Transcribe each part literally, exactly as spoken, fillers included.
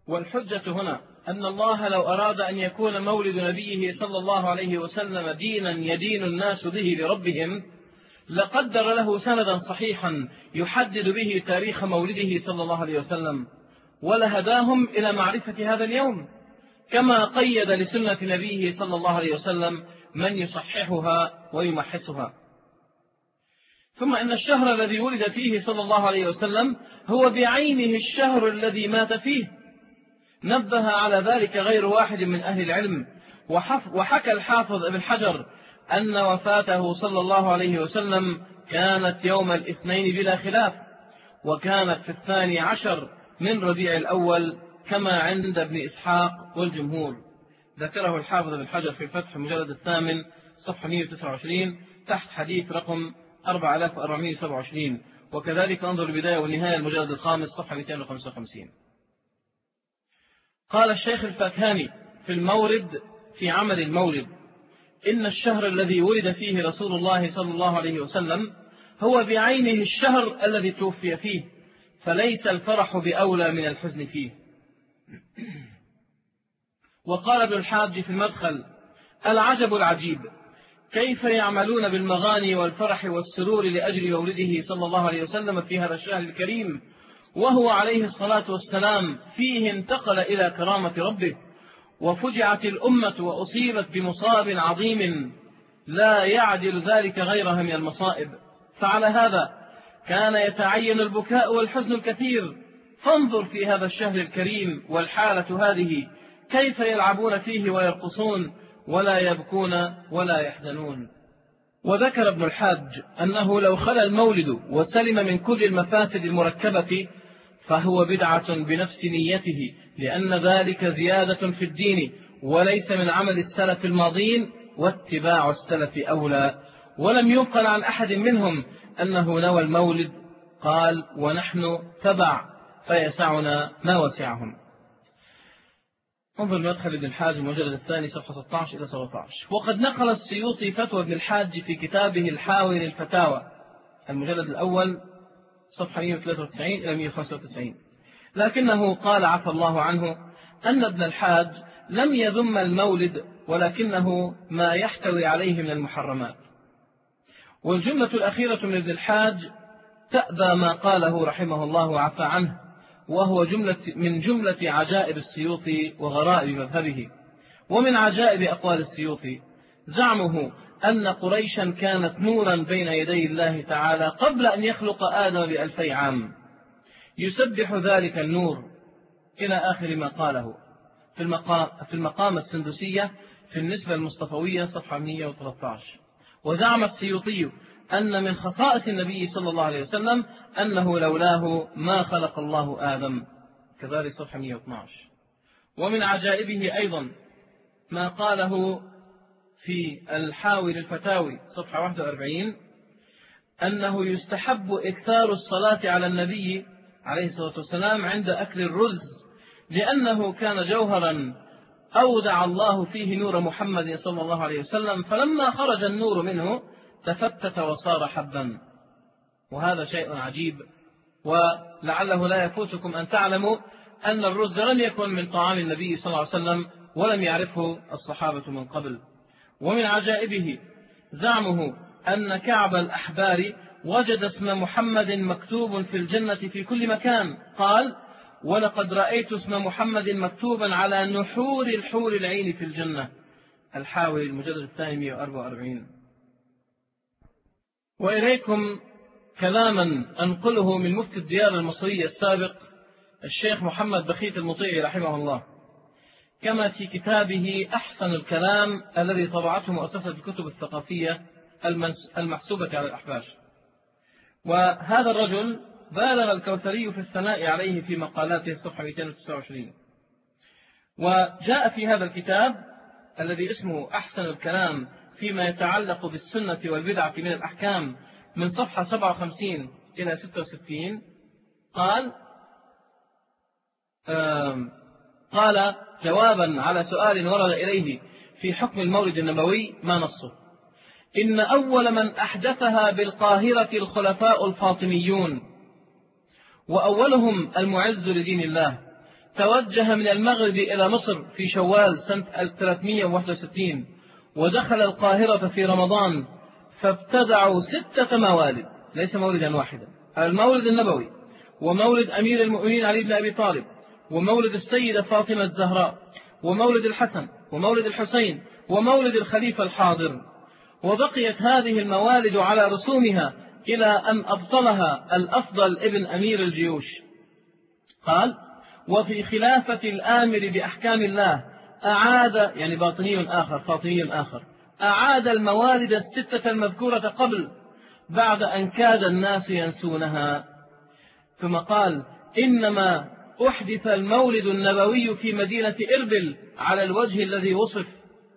والحجة هنا أن الله لو أراد أن يكون مولد نبيه صلى الله عليه وسلم دينا يدين الناس به لربهم لقدر له سندا صحيحا يحدد به تاريخ مولده صلى الله عليه وسلم، ولهداهم إلى معرفة هذا اليوم، كما قيد لسنة نبيه صلى الله عليه وسلم من يصححها ويمحسها. ثم إن الشهر الذي ولد فيه صلى الله عليه وسلم هو بعينه الشهر الذي مات فيه، نبه على ذلك غير واحد من أهل العلم. وحكى الحافظ ابن حجر أن وفاته صلى الله عليه وسلم كانت يوم الاثنين بلا خلاف، وكانت في الثاني عشر من ربيع الأول كما عند ابن إسحاق والجمهور. ذكره الحافظ ابن حجر في الفتح المجلد الثامن صفحة مئة وتسعة وعشرين تحت حديث رقم أربعة آلاف وأربعمئة وسبعة وعشرين، وكذلك انظر البداية والنهاية المجلد الخامس صفحة مئتين وخمسة وخمسين. قال الشيخ الفاكهاني في المورد في عمل المولد: إن الشهر الذي ولد فيه رسول الله صلى الله عليه وسلم هو بعينه الشهر الذي توفي فيه، فليس الفرح بأولى من الحزن فيه. وقال ابن الحاج في المدخل: العجب العجيب كيف يعملون بالمغاني والفرح والسرور لأجل مولده صلى الله عليه وسلم في هذا الشهر الكريم، وهو عليه الصلاة والسلام فيه انتقل إلى كرامة ربه، وفجعت الأمة وأصيبت بمصاب عظيم لا يعدل ذلك غيرها من المصائب، فعلى هذا كان يتعين البكاء والحزن الكثير. فانظر في هذا الشهر الكريم والحالة هذه كيف يلعبون فيه ويرقصون ولا يبكون ولا يحزنون. وذكر ابن الحاج أنه لو خلا المولد وسلم من كل المفاسد المركبة فهو بدعة بنفس نيته، لأن ذلك زيادة في الدين وليس من عمل السلف الماضين، واتباع السلف أولى. ولم ينقل عن أحد منهم أنه نوى المولد قال ونحن تبع فيسعنا ما وسعهم. انظر مدخل ابن الحاج المجلد الثاني صفحة ستة عشر إلى سبعة عشر. وقد نقل السيوطي فتوى ابن الحاج في كتابه الحاوي للفتاوى المجلد الأول صفحة مئة وثلاثة وتسعين إلى مئة وخمسة وتسعين، لكنه قال عفى الله عنه أن ابن الحاج لم يذم المولد، ولكنه ما يحتوي عليه من المحرمات. والجملة الأخيرة من ابن الحاج تأبى ما قاله رحمه الله وعفى عنه، وهو جملة من جملة عجائب السيوطي وغرائب مذهبه. ومن عجائب أقوال السيوطي زعمه أن قريشا كانت نورا بين يدي الله تعالى قبل أن يخلق آدم بألفي عام، يسبح ذلك النور إلى آخر ما قاله في المقام, في المقام السندسية في النسبة المصطفوية صفحة مئة وثلاثة عشر. وزعم السيوطي أن من خصائص النبي صلى الله عليه وسلم أنه لولاه ما خلق الله آدم، كذلك صفحة مئة واثني عشر. ومن عجائبه أيضا ما قاله في الحاوي للفتاوي صفحة واحد وأربعين أنه يستحب إكثار الصلاة على النبي عليه الصلاة والسلام عند أكل الرز، لأنه كان جوهرا أودع الله فيه نور محمد صلى الله عليه وسلم، فلما خرج النور منه تفتت وصار حبا. وهذا شيء عجيب، ولعله لا يفوتكم أن تعلموا أن الرز لم يكن من طعام النبي صلى الله عليه وسلم ولم يعرفه الصحابة من قبل. ومن عجائبه زعمه أن كعب الأحبار وجد اسم محمد مكتوب في الجنة في كل مكان، قال ولقد رأيت اسم محمد مكتوبا على نحور الحور العين في الجنة، الحاوي المجلد الثاني مئة وأربعة وأربعين. وإليكم كلاما أنقله من مفتي الديار المصرية السابق الشيخ محمد بخيت المطيعي رحمه الله، كما في كتابه أحسن الكلام الذي طبعته مؤسسة الكتب الثقافية المحسوبة على الأحباش. وهذا الرجل بالغ الكوثري في الثناء عليه في مقالاته الصفحة مئتين وتسعة وعشرين. وجاء في هذا الكتاب الذي اسمه أحسن الكلام فيما يتعلق بالسنة والبدعة من الأحكام من صفحة سبعة وخمسين إلى ستة وستين قال قال جوابا على سؤال ورد إليه في حكم المولد النبوي ما نصه: إن أول من أحدثها بالقاهرة الخلفاء الفاطميون، وأولهم المعز لدين الله، توجه من المغرب إلى مصر في شوال سنة ثلاثمائة وواحد وستين، ودخل القاهرة في رمضان، فابتدعوا ستة موالد، ليس مولدا واحدا، المولد النبوي، ومولد أمير المؤمنين علي بن أبي طالب، ومولد السيدة فاطمة الزهراء، ومولد الحسن، ومولد الحسين، ومولد الخليفة الحاضر. وبقيت هذه الموالد على رسومها إلى أن أبطلها الأفضل ابن أمير الجيوش. قال: وفي خلافة الآمر بأحكام الله أعاد، يعني باطني آخر فاطمي آخر، أعاد الموالد الستة المذكورة قبل، بعد أن كاد الناس ينسونها. ثم قال: إنما أحدث المولد النبوي في مدينة إربل على الوجه الذي وصف.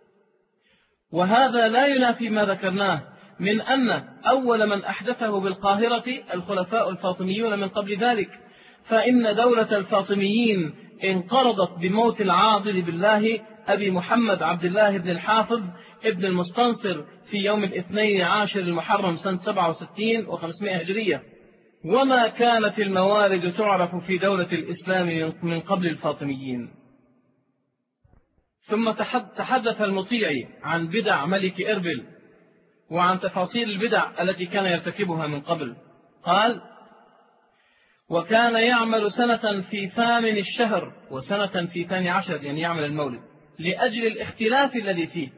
وهذا لا ينافي ما ذكرناه من أن أول من أحدثه بالقاهرة الخلفاء الفاطميون من قبل ذلك، فإن دولة الفاطميين انقرضت بموت العاضل بالله أبي محمد عبد الله بن الحافظ ابن المستنصر في يوم الاثنين عاشر المحرم سنة سبعة وستين وخمسمائة هجرية. وما كانت الموالد تعرف في دولة الإسلام من قبل الفاطميين. ثم تحدث المطيعي عن بدع ملك إربل وعن تفاصيل البدع التي كان يرتكبها من قبل. قال: وكان يعمل سنة في ثامن الشهر وسنة في ثاني عشر، يعني يعمل المولد لأجل الاختلاف الذي فيه.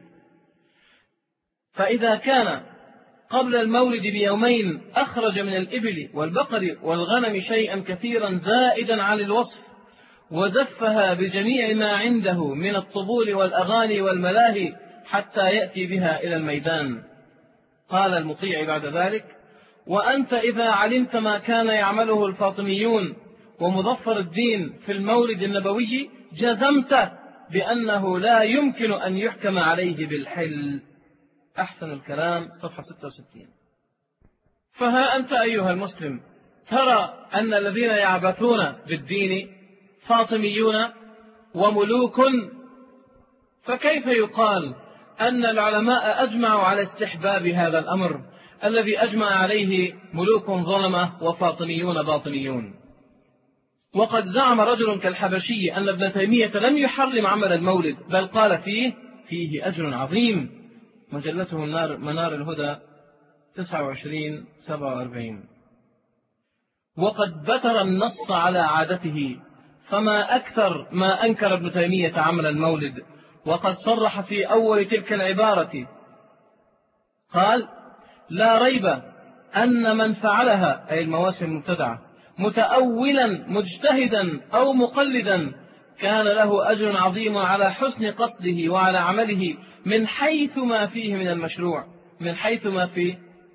فإذا كان قبل المولد بيومين أخرج من الإبل والبقر والغنم شيئا كثيرا زائدا عن الوصف، وزفها بجميع ما عنده من الطبول والأغاني والملاهي حتى يأتي بها إلى الميدان. قال المطيع بعد ذلك: وأنت إذا علمت ما كان يعمله الفاطميون ومظفر الدين في المولد النبوي جزمت بأنه لا يمكن أن يحكم عليه بالحل. أحسن الكلام صفحة ستة وستين. فها أنت أيها المسلم ترى أن الذين يعبثون بالدين فاطميون وملوك، فكيف يقال أن العلماء أجمعوا على استحباب هذا الأمر الذي أجمع عليه ملوك ظلمة وفاطميون باطنيون؟ وقد زعم رجل كالحبشي أن ابن تيمية لم يحرم عمل المولد، بل قال فيه فيه أجر عظيم. مجلته منار الهدى تسعة وعشرين سبعة وأربعين. وقد بتر النص على عادته، فما أكثر ما أنكر ابن تيمية عمل المولد، وقد صرح في أول تلك العبارة قال: لا ريب أن من فعلها، أي المواسم المبتدعة، متأولا مجتهدا أو مقلدا، كان له أجر عظيم على حسن قصده وعلى عمله من حيث ما فيه من المشروع، من حيث ما في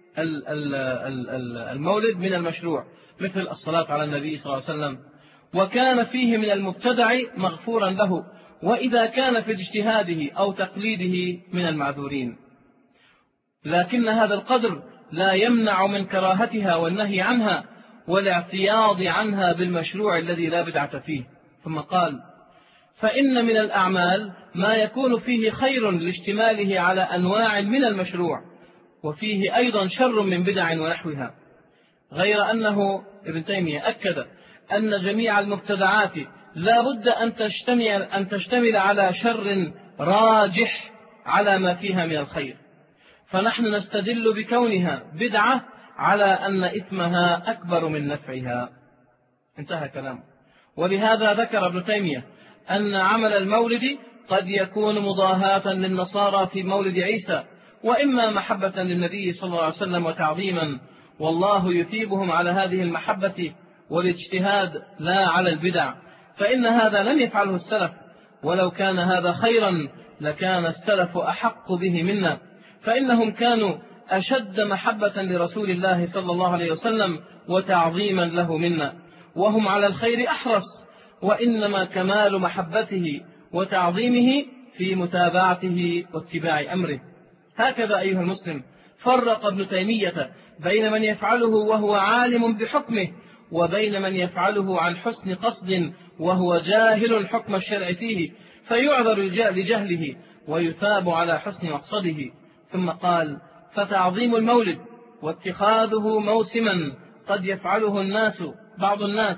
المولد من المشروع، مثل الصلاة على النبي صلى الله عليه وسلم. وكان فيه من المبتدع مغفورا له، وإذا كان في اجتهاده أو تقليده من المعذورين. لكن هذا القدر لا يمنع من كراهتها والنهي عنها والاعتياض عنها بالمشروع الذي لا بدعة فيه. ثم قال: فإن من الأعمال ما يكون فيه خير لاشتماله على أنواع من المشروع، وفيه أيضا شر من بدع ونحوها، غير أنه ابن تيمية أكد أن جميع المبتدعات لا بد أن تشتمل, أن تشتمل على شر راجح على ما فيها من الخير، فنحن نستدل بكونها بدعة على أن إثمها أكبر من نفعها. انتهى كلامه. ولهذا ذكر ابن تيمية أن عمل المولد قد يكون مضاهاة للنصارى في مولد عيسى، وإما محبة للنبي صلى الله عليه وسلم وتعظيما، والله يثيبهم على هذه المحبة والاجتهاد لا على البدع، فإن هذا لم يفعله السلف، ولو كان هذا خيرا لكان السلف أحق به منا، فإنهم كانوا أشد محبة لرسول الله صلى الله عليه وسلم وتعظيما له منا، وهم على الخير أحرص، وإنما كمال محبته وتعظيمه في متابعته واتباع أمره. هكذا أيها المسلم فرق ابن تيمية بين من يفعله وهو عالم بحكمه، وبين من يفعله عن حسن قصد وهو جاهل الحكم الشرع فيه، فيعذر لجهله ويثاب على حسن مقصده. ثم قال: فتعظيم المولد واتخاذه موسما قد يفعله الناس بعض الناس،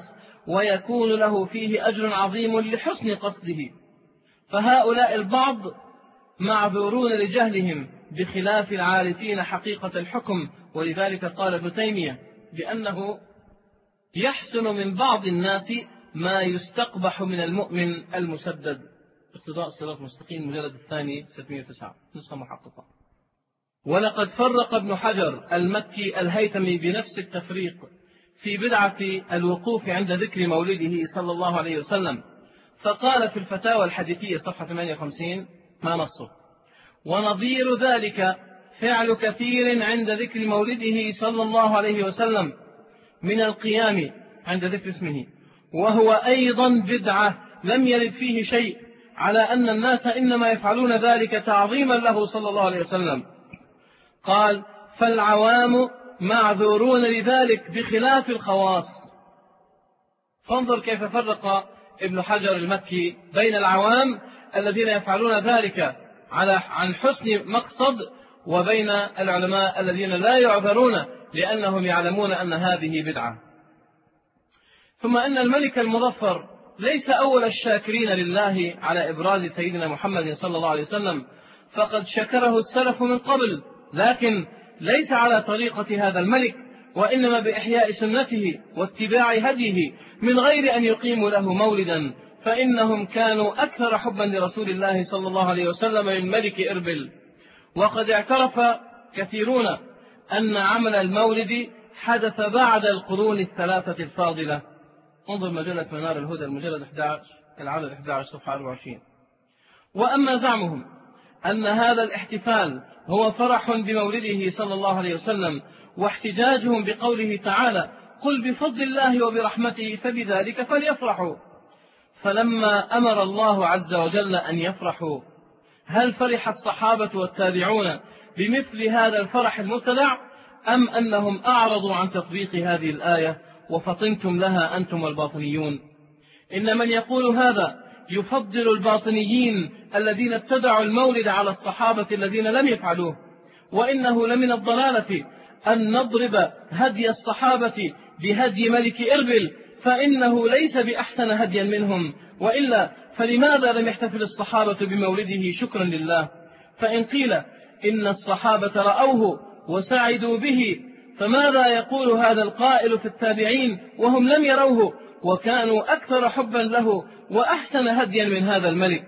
ويكون له فيه أجر عظيم لحسن قصده، فهؤلاء البعض معذورون لجهلهم بخلاف العارفين حقيقة الحكم. ولذلك قال ابن تيمية بأنه يحسن من بعض الناس ما يستقبح من المؤمن المسدد. اقتضاء الصراط المستقيم مجلد الثاني ستمائة وتسعة نسخة محققة. ولقد فرق ابن حجر المكي الهيثمي بنفس التفريق في بدعة الوقوف عند ذكر مولده صلى الله عليه وسلم، فقال في الفتاوى الحديثية صفحة ثمانية وخمسين ما نصه: ونظير ذلك فعل كثير عند ذكر مولده صلى الله عليه وسلم من القيام عند ذكر اسمه، وهو أيضا بدعة لم يرد فيه شيء على أن الناس إنما يفعلون ذلك تعظيما له صلى الله عليه وسلم. قال: فالعوام معذورون لذلك بخلاف الخواص. فانظر كيف فرق ابن حجر المكي بين العوام الذين يفعلون ذلك على عن حسن مقصد، وبين العلماء الذين لا يعذرون لأنهم يعلمون أن هذه بدعة. ثم أن الملك المظفر ليس أول الشاكرين لله على إبراز سيدنا محمد صلى الله عليه وسلم، فقد شكره السلف من قبل، لكن ليس على طريقة هذا الملك، وإنما بإحياء سنته واتباع هديه من غير أن يقيموا له مولدا، فإنهم كانوا أكثر حبا لرسول الله صلى الله عليه وسلم من ملك إربل. وقد اعترف كثيرون أن عمل المولد حدث بعد القرون الثلاثة الفاضلة. انظر مجلة منار الهدى المجلد أحد عشر العدد أحد عشر صفحة أربعة وعشرين. وأما زعمهم أن هذا الاحتفال هو فرح بمولده صلى الله عليه وسلم، واحتجاجهم بقوله تعالى: قل بفضل الله وبرحمته فبذلك فليفرحوا، فلما أمر الله عز وجل أن يفرحوا، هل فرح الصحابة والتابعون بمثل هذا الفرح المبتدع، أم أنهم أعرضوا عن تطبيق هذه الآية وفطنتم لها أنتم الباطنيون؟ إن من يقول هذا يفضل الباطنيين الذين ابتدعوا المولد على الصحابة الذين لم يفعلوه، وإنه لمن الضلالة أن نضرب هدي الصحابة بهدي ملك إربل، فإنه ليس بأحسن هديا منهم، وإلا فلماذا لم يحتفل الصحابة بمولده شكرا لله؟ فإن قيل إن الصحابة رأوه وسعدوا به، فماذا يقول هذا القائل في التابعين وهم لم يروه وكانوا أكثر حبا له وأحسن هديا من هذا الملك؟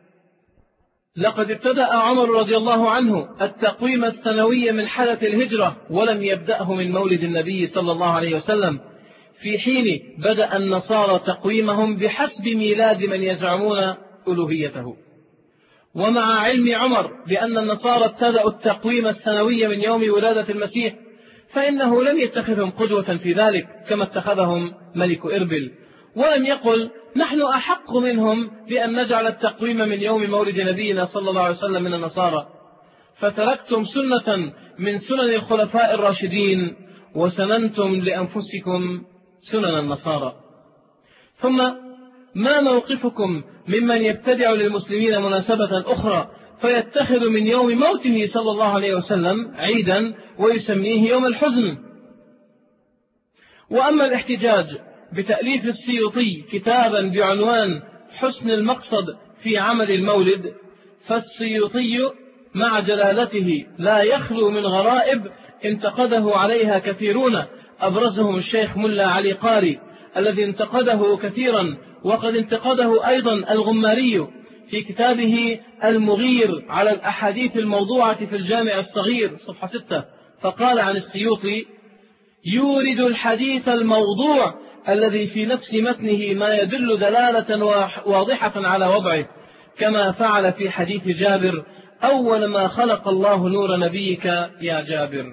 لقد ابتدأ عمر رضي الله عنه التقويم السنوي من حالة الهجرة، ولم يبدأه من مولد النبي صلى الله عليه وسلم، في حين بدأ النصارى تقويمهم بحسب ميلاد من يزعمون ألوهيته. ومع علم عمر بأن النصارى ابتدأوا التقويم السنوي من يوم ولادة المسيح، فإنه لم يتخذهم قدوة في ذلك كما اتخذهم ملك إربل، ولم يقل نحن أحق منهم بأن نجعل التقويم من يوم مولد نبينا صلى الله عليه وسلم من النصارى، فتركتم سنة من سنن الخلفاء الراشدين وسننتم لأنفسكم سنن النصارى. ثم ما موقفكم ممن يبتدع للمسلمين مناسبة أخرى فيتخذ من يوم موته صلى الله عليه وسلم عيدا ويسميه يوم الحزن؟ وأما الاحتجاج بتأليف السيوطي كتابا بعنوان حسن المقصد في عمل المولد، فالسيوطي مع جلالته لا يخلو من غرائب انتقده عليها كثيرون، أبرزهم الشيخ ملا علي قاري الذي انتقده كثيرا، وقد انتقده أيضا الغماري في كتابه المغير على الأحاديث الموضوعة في الجامع الصغير صفحة ستة، فقال عن السيوطي: يورد الحديث الموضوع الذي في نفس متنه ما يدل دلالة واضحة على وضعه، كما فعل في حديث جابر: أول ما خلق الله نور نبيك يا جابر.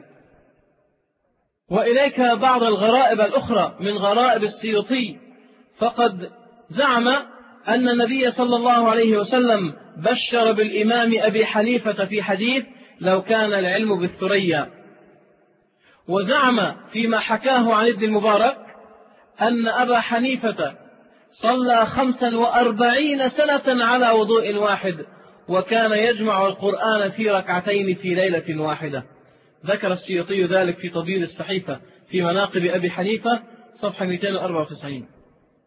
وإليك بعض الغرائب الأخرى من غرائب السيوطي، فقد زعم أن النبي صلى الله عليه وسلم بشر بالإمام أبي حنيفة في حديث: لو كان العلم بالثريا. وزعم فيما حكاه عن ابن المبارك أن أبا حنيفة صلى خمسا وأربعين سنة على وضوء واحد، وكان يجمع القرآن في ركعتين في ليلة واحدة. ذكر السيوطي ذلك في تبيين الصحيفة في مناقب أبي حنيفة صفحة مئتين وأربعة وتسعين.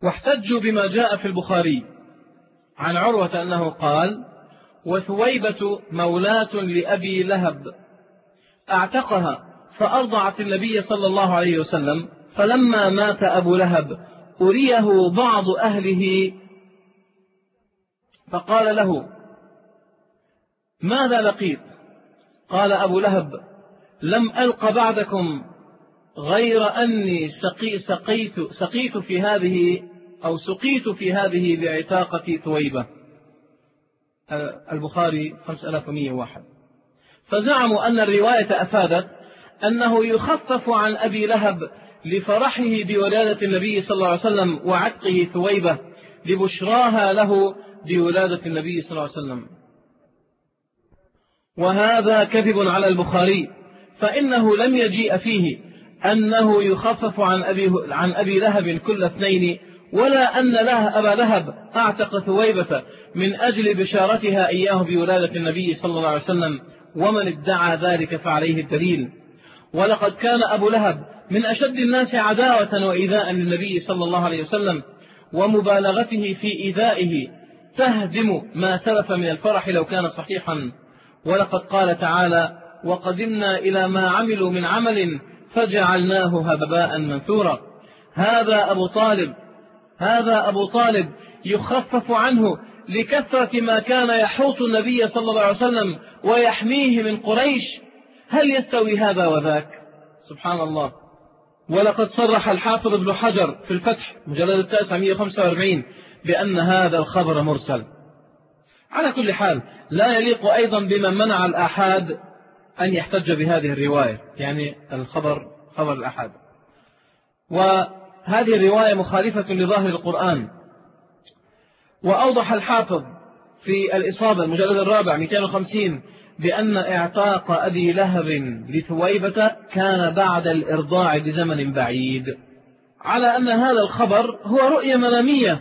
واحتجوا بما جاء في البخاري عن عروة أنه قال: وثويبة مولاة لأبي لهب أعتقها فأرضعت النبي صلى الله عليه وسلم، فلما مات أبو لهب أريه بعض أهله فقال له: ماذا لقيت؟ قال أبو لهب: لم ألق بعدكم غير أني سقي سقيت, سقيت في هذه أو سقيت في هذه بعتاقة ثويبة. البخاري خمسة آلاف ومئة وواحد. فزعموا أن الرواية أفادت أنه يخفف عن أبي لهب لفرحه بولادة النبي صلى الله عليه وسلم وعتقه ثويبة لبشراها له بولادة النبي صلى الله عليه وسلم. وهذا كذب على البخاري، فإنه لم يجيء فيه أنه يخفف عن أبي, عن أبي لهب كل اثنين، ولا أن له أبا لهب أعتق ثويبة من أجل بشارتها إياه بولادة النبي صلى الله عليه وسلم، ومن ادعى ذلك فعليه الدليل. ولقد كان أبو لهب من أشد الناس عداوة وإيذاء للنبي صلى الله عليه وسلم، ومبالغته في إيذائه تهدم ما سلف من الفرح لو كان صحيحا. ولقد قال تعالى: وقدمنا إلى ما عملوا من عمل فجعلناه هباء منثورا. هذا أبو طالب هذا أبو طالب يخفف عنه لكثرة ما كان يحوط النبي صلى الله عليه وسلم ويحميه من قريش. هل يستوي هذا وذاك؟ سبحان الله. ولقد صرح الحافظ ابن حجر في الفتح مجلد التاسع مئة وخمسة وأربعين بأن هذا الخبر مرسل. على كل حال لا يليق أيضا بمن منع الآحاد أن يحتج بهذه الرواية، يعني الخبر خبر الآحاد. وهذه الرواية مخالفة لظاهر القرآن. وأوضح الحافظ في الإصابة المجلد الرابع مئتين وخمسين بأن اعتاق أبي لهب لثويبة كان بعد الإرضاع بزمن بعيد، على أن هذا الخبر هو رؤية منامية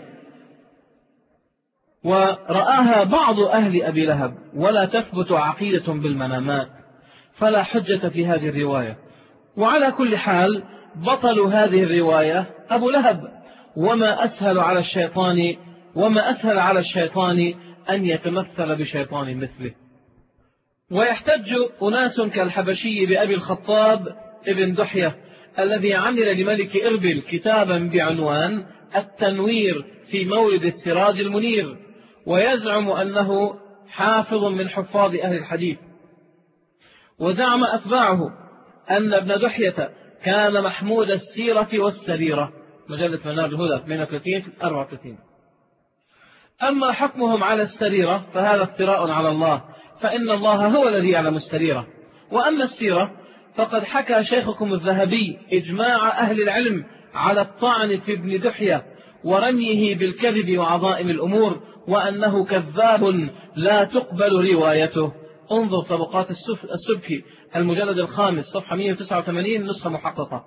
ورآها بعض أهل أبي لهب، ولا تثبت عقيدة بالمنامات، فلا حجة في هذه الرواية. وعلى كل حال بطل هذه الرواية أبو لهب، وما أسهل على الشيطان وما أسهل على الشيطان أن يتمثل بشيطان مثله. ويحتج أناس كالحبشي بأبي الخطاب ابن دحية الذي عمل لملك إربل كتابا بعنوان التنوير في مولد السراج المنير، ويزعم أنه حافظ من حفاظ أهل الحديث. وزعم أتباعه أن ابن دحية كان محمود السيرة والسريرة، مجلة منار الهدى اثنين وثلاثين أربعة وثلاثين. أما حكمهم على السريرة فهذا افتراء على الله، فإن الله هو الذي يعلم السريرة. وأما السيرة فقد حكى شيخكم الذهبي إجماع أهل العلم على الطعن في ابن دحية ورميه بالكذب وعظائم الأمور، وأنه كذاب لا تقبل روايته. انظر طبقات السبكي المجلد الخامس صفحة مئة وتسعة وثمانين نسخة محققة،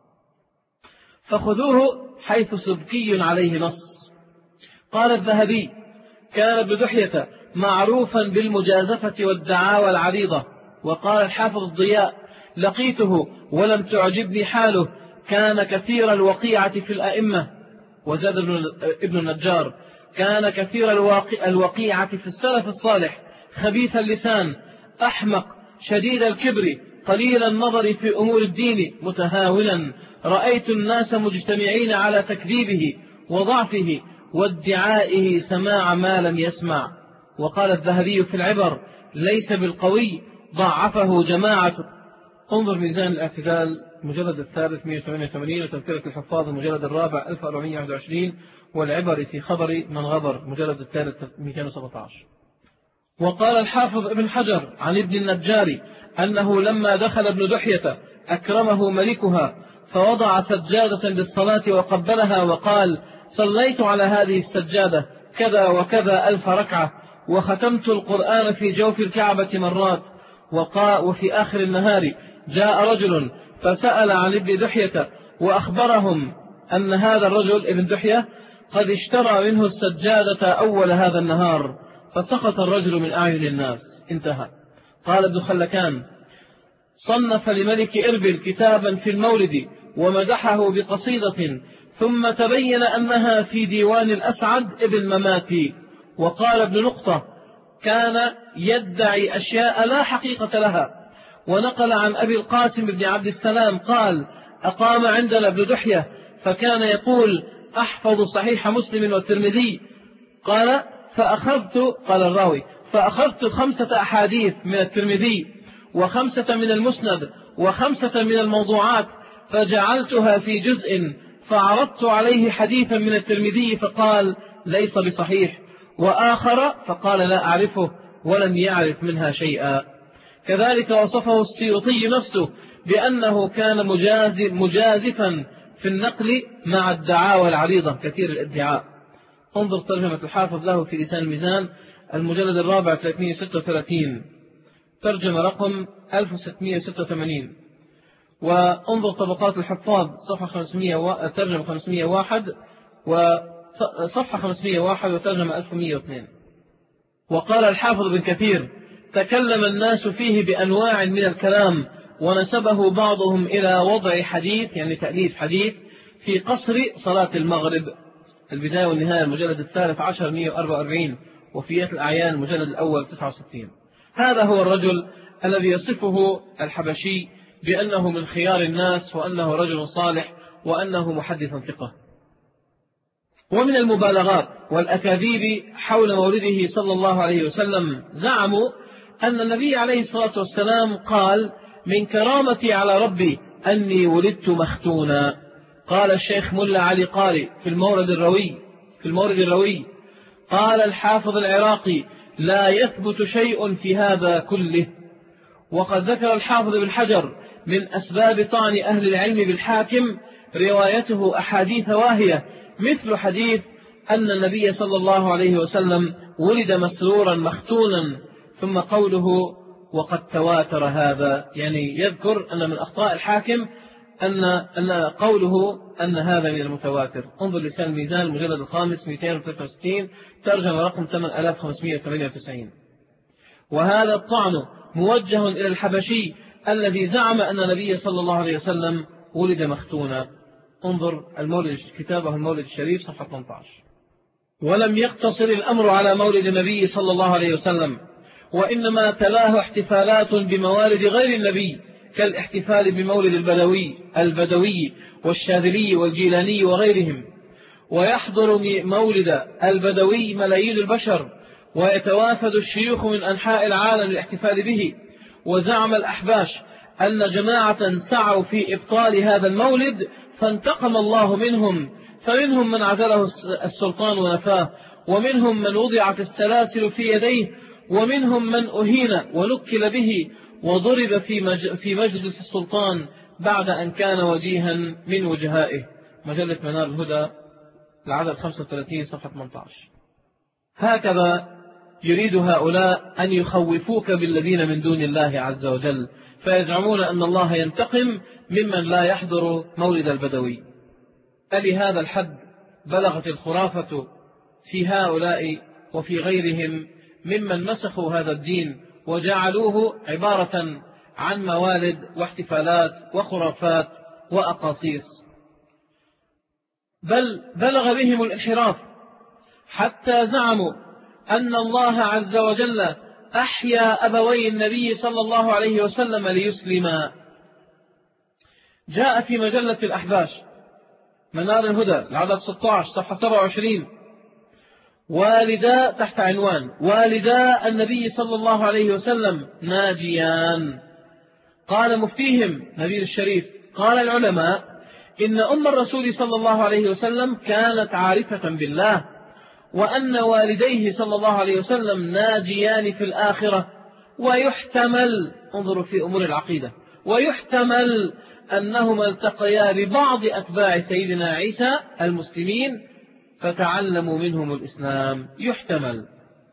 فخذوه حيث سبكي عليه نص. قال الذهبي: كان ابن دحية معروفا بالمجازفة والدعاوى العريضة. وقال الحافظ الضياء: لقيته ولم تعجبني حاله، كان كثير الوقيعة في الأئمة. وزاد ابن النجار: كان كثير الوقيعة في السلف الصالح، خبيث اللسان، أحمق، شديد الكبر، قليل النظر في أمور الدين، متهاونا. رأيت الناس مجتمعين على تكذيبه وضعفه وادعائه سماع ما لم يسمع. وقال الذهبي في العبر: ليس بالقوي، ضعفه جماعة. انظر ميزان الاعتدال مجلد الثالث مئة وثمانية وثمانين، وتذكرة الحفاظ المجلد الرابع ألف وأربعمئة وواحد وعشرين، والعبر في خبر من غبر مجلد الثالث مئتين وسبعة عشر. وقال الحافظ ابن حجر عن ابن النجار أنه لما دخل ابن دحية أكرمه ملكها، فوضع سجادة للصلاة وقبلها وقال: صليت على هذه السجادة كذا وكذا ألف ركعة، وختمت القرآن في جوف الكعبة مرات. وفي آخر النهار جاء رجل فسأل عن ابن دحية وأخبرهم أن هذا الرجل ابن دحية قد اشترى منه السجادة أول هذا النهار، فسقط الرجل من أعين الناس. انتهى. قال ابن خلكان: صنف لملك إربل كتابا في المولد ومدحه بقصيدة، ثم تبين أنها في ديوان الأسعد ابن مماتي. وقال ابن نقطة: كان يدعي أشياء لا حقيقة لها. ونقل عن أبي القاسم بن عبد السلام قال: أقام عندنا ابن دحية فكان يقول: أحفظ صحيح مسلم والترمذي. قال: فأخذت قال الراوي فأخذت خمسة أحاديث من الترمذي وخمسة من المسند وخمسة من الموضوعات فجعلتها في جزء، فعرضت عليه حديثا من الترمذي فقال: ليس بصحيح، وآخر فقال: لا أعرفه، ولم يعرف منها شيئا. كذلك وصفه السيوطي نفسه بأنه كان مجازفا في النقل مع الدعاوى العريضة كثير الادعاء. انظر ترجمة الحافظ له في لسان الميزان المجلد الرابع ثلاثمائة وستة وثلاثين، ترجمة رقم ألف وستمائة وستة وثمانين. وانظر طبقات الحفاظ صفحة خمسمائة و... ترجمة خمسمائة وواحد وصفحة خمسمائة وواحد وترجمة ألف ومائة واثنين. وقال الحافظ بن كثير: تكلم الناس فيه بأنواع من الكلام، ونسبه بعضهم إلى وضع حديث يعني تأليف حديث في قصر صلاة المغرب. البداية والنهاية المجلد الثالث عشر مئة وأربعة وأربعين، وفيات الأعيان المجلد الأول تسعة وستين. هذا هو الرجل الذي يصفه الحبشي بأنه من خيار الناس، وأنه رجل صالح، وأنه محدث ثقة. ومن المبالغات والأكاذيب حول مولده صلى الله عليه وسلم زعموا أن النبي عليه الصلاة والسلام قال: من كرامتي على ربي أني ولدت مختونا. قال الشيخ ملا علي قاري في المورد الروي في المورد الروي قال الحافظ العراقي: لا يثبت شيء في هذا كله. وقد ذكر الحافظ بن حجر من أسباب طعن أهل العلم بالحاكم روايته أحاديث واهية، مثل حديث أن النبي صلى الله عليه وسلم ولد مسرورا مختونا، ثم قوله: وقد تواتر هذا، يعني يذكر أن من أخطاء الحاكم أن, أن قوله أن هذا من المتواتر. انظر لسان الميزان المجلد الخامس مئتين وثلاثة وستين، ترجمة رقم ثمانية آلاف وخمسمائة وثمانية وتسعين. وهذا الطعن موجه إلى الحبشي الذي زعم أن النبي صلى الله عليه وسلم ولد مختونا. انظر المولد كتابه المولد الشريف صفحة ثمانية عشر. ولم يقتصر الأمر على مولد النبي صلى الله عليه وسلم، وإنما تلاه احتفالات بموالد غير النبي، كالاحتفال بمولد البدوي البدوي والشاذلي والجيلاني وغيرهم. ويحضر مولد البدوي ملايين البشر، ويتوافد الشيوخ من أنحاء العالم للاحتفال به. وزعم الأحباش أن جماعة سعوا في إبطال هذا المولد فانتقم الله منهم، فمنهم من عزله السلطان ونفاه، ومنهم من وضعت السلاسل في يديه، ومنهم من أهين ونكل به وضرب في مجلس السلطان بعد أن كان وجيها من وجهائه. مجلة منار الهدى العدد خمسة وثلاثين صفحة ثمانية عشر. هكذا يريد هؤلاء أن يخوفوك بالذين من دون الله عز وجل، فيزعمون أن الله ينتقم ممن لا يحضر مولد البدوي. فلهذا الحد بلغت الخرافة في هؤلاء وفي غيرهم ممن مسخوا هذا الدين وجعلوه عبارة عن موالد واحتفالات وخرافات وأقاصيص. بل بلغ بهم الانحراف حتى زعموا أن الله عز وجل أحيا أبوي النبي صلى الله عليه وسلم ليسلما. جاء في مجلة الأحباش منار الهدى العدد ستة عشر صفحة سبعة وعشرين: والدا تحت عنوان والدا النبي صلى الله عليه وسلم ناجيان. قال مفتيهم نبيل الشريف: قال العلماء إن أم الرسول صلى الله عليه وسلم كانت عارفة بالله، وأن والديه صلى الله عليه وسلم ناجيان في الآخرة، ويحتمل، انظروا في أمور العقيدة، ويحتمل أنهما التقيا ببعض أتباع سيدنا عيسى المسلمين فتعلموا منهم الإسلام، يحتمل.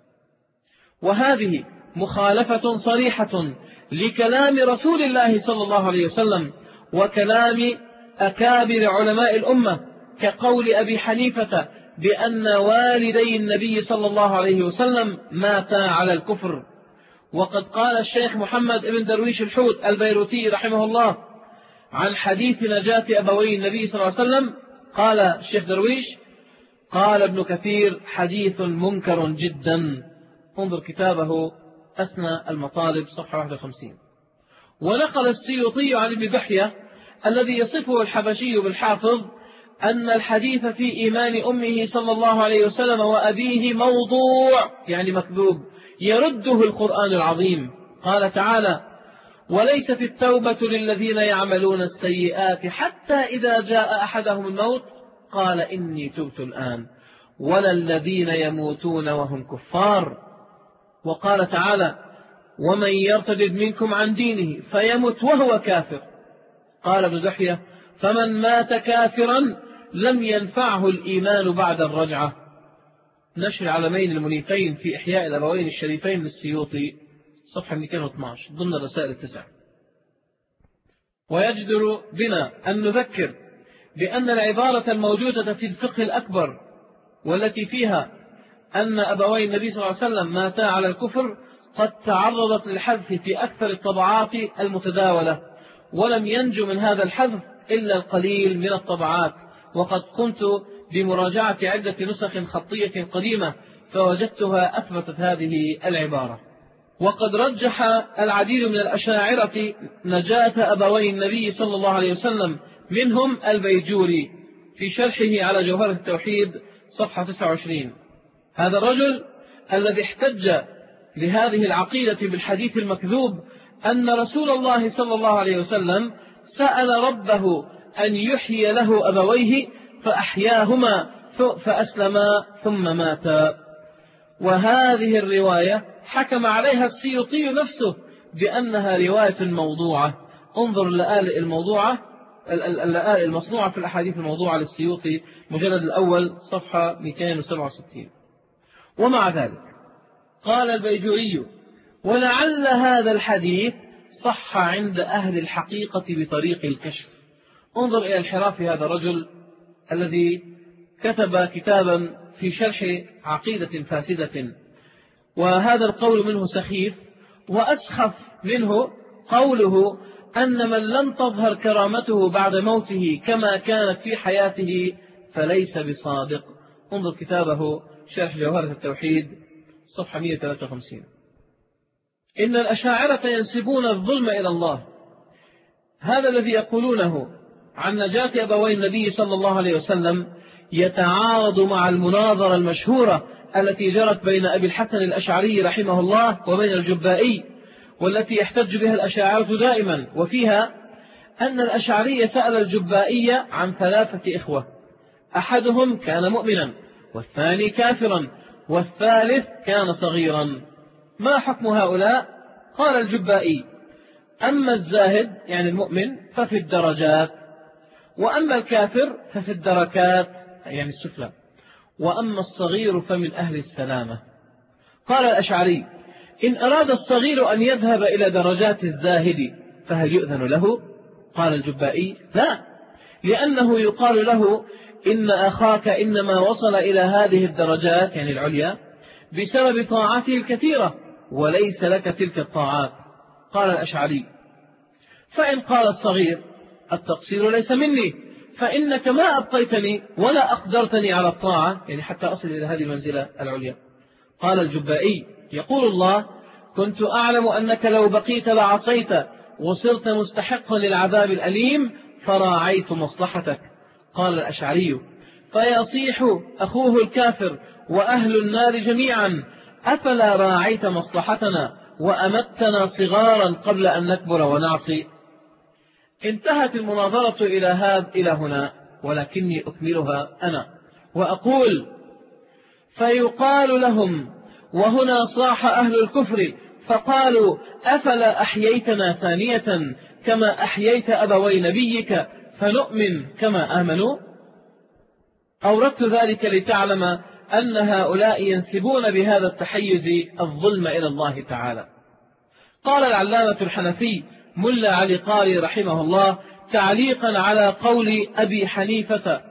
وهذه مخالفة صريحة لكلام رسول الله صلى الله عليه وسلم وكلام أكابر علماء الأمة، كقول أبي حنيفة بأن والدي النبي صلى الله عليه وسلم ماتا على الكفر. وقد قال الشيخ محمد بن درويش الحوت البيروتي رحمه الله عن حديث نجاة أبوي النبي صلى الله عليه وسلم: قال الشيخ درويش: قال ابن كثير: حديث منكر جدا. انظر كتابه أسنى المطالب صفحة واحد وخمسين. ونقل السيوطي عن ابن دحية الذي يصفه الحبشي بالحافظ أن الحديث في إيمان أمه صلى الله عليه وسلم وأبيه موضوع، يعني مكذوب، يرده القرآن العظيم. قال تعالى: وليست التوبة للذين يعملون السيئات حتى إذا جاء أحدهم الموت قال إني تبت الآن، ولا الذين يموتون وهم كفار. وقال تعالى: ومن يرتد منكم عن دينه فيمت وهو كافر. قال ابن دحية: فمن مات كافرا لم ينفعه الإيمان بعد الرجعة. نشر العلمين المنيفين في إحياء الأبوين الشريفين للسيوطي صفحة مئتين واثني عشر ضمن الرسائل التسع. ويجدر بنا أن نذكر بأن العبارة الموجودة في الفقه الأكبر والتي فيها أن أبوي النبي صلى الله عليه وسلم ماتا على الكفر قد تعرضت للحذف في أكثر الطبعات المتداولة، ولم ينجو من هذا الحذف إلا القليل من الطبعات. وقد قمت بمراجعة عدة نسخ خطية قديمة فوجدتها أثبتت هذه العبارة. وقد رجح العديد من الأشاعرة نجاة أبوي النبي صلى الله عليه وسلم، منهم البيجوري في شرحه على جوهرة التوحيد صفحة تسعة وعشرين. هذا الرجل الذي احتج لهذه العقيدة بالحديث المكذوب أن رسول الله صلى الله عليه وسلم سأل ربه أن يحيي له أبويه فأحياهما فأسلما ثم ماتا. وهذه الرواية حكم عليها السيوطي نفسه بأنها رواية موضوعة. انظر اللآلئ الموضوعة اللآلئ المصنوعة في الأحاديث الموضوعة للسيوطي مجلد الأول صفحة مئتين وسبعة وستين. ومع ذلك قال البيجوري: ولعل هذا الحديث صح عند أهل الحقيقة بطريق الكشف. انظر إلى انحراف هذا الرجل الذي كتب كتابا في شرح عقيدة فاسدة، وهذا القول منه سخيف، وأسخف منه قوله أن من لم تظهر كرامته بعد موته كما كانت في حياته فليس بصادق. انظر كتابه شرح جوهرة التوحيد صفحة مئة وثلاثة وخمسين. إن الأشاعرة ينسبون الظلم إلى الله. هذا الذي يقولونه عن نجاة أبوي النبي صلى الله عليه وسلم يتعارض مع المناظرة المشهورة التي جرت بين أبي الحسن الأشعري رحمه الله وبين الجبائي، والتي يحتج بها الأشاعرة دائما، وفيها أن الأشعري سأل الجبائي عن ثلاثة إخوة، أحدهم كان مؤمنا، والثاني كافرا، والثالث كان صغيرا، ما حكم هؤلاء؟ قال الجبائي: أما الزاهد يعني المؤمن ففي الدرجات، وأما الكافر ففي الدركات يعني السفلى، وأما الصغير فمن أهل السلامة. قال الأشعري: إن أراد الصغير أن يذهب إلى درجات الزاهد فهل يؤذن له؟ قال الجبائي: لا، لأنه يقال له إن أخاك إنما وصل إلى هذه الدرجات يعني العليا بسبب طاعته الكثيرة، وليس لك تلك الطاعات. قال الأشعري: فإن قال الصغير: التقصير ليس مني، فإنك ما أبقيتني ولا أقدرتني على الطاعة يعني حتى أصل إلى هذه المنزلة العليا. قال الجبائي: يقول الله: كنت أعلم أنك لو بقيت لعصيت وصرت مستحقا للعذاب الأليم فراعيت مصلحتك. قال الأشعري: فيصيح أخوه الكافر وأهل النار جميعا: أفلا راعيت مصلحتنا وأمتنا صغارا قبل أن نكبر ونعصي؟ انتهت المناظرة إلى هذا إلى هنا، ولكني أكملها أنا وأقول: فيقال لهم، وهنا صاح أهل الكفر فقالوا: أفلا أحييتنا ثانية كما أحييت أبوي نبيك فنؤمن كما آمنوا؟ أوردت ذلك لتعلم أن هؤلاء ينسبون بهذا التحيز الظلم إلى الله تعالى. قال العلامة الحنفي ملا علي قاري رحمه الله تعليقا على قول أبي حنيفة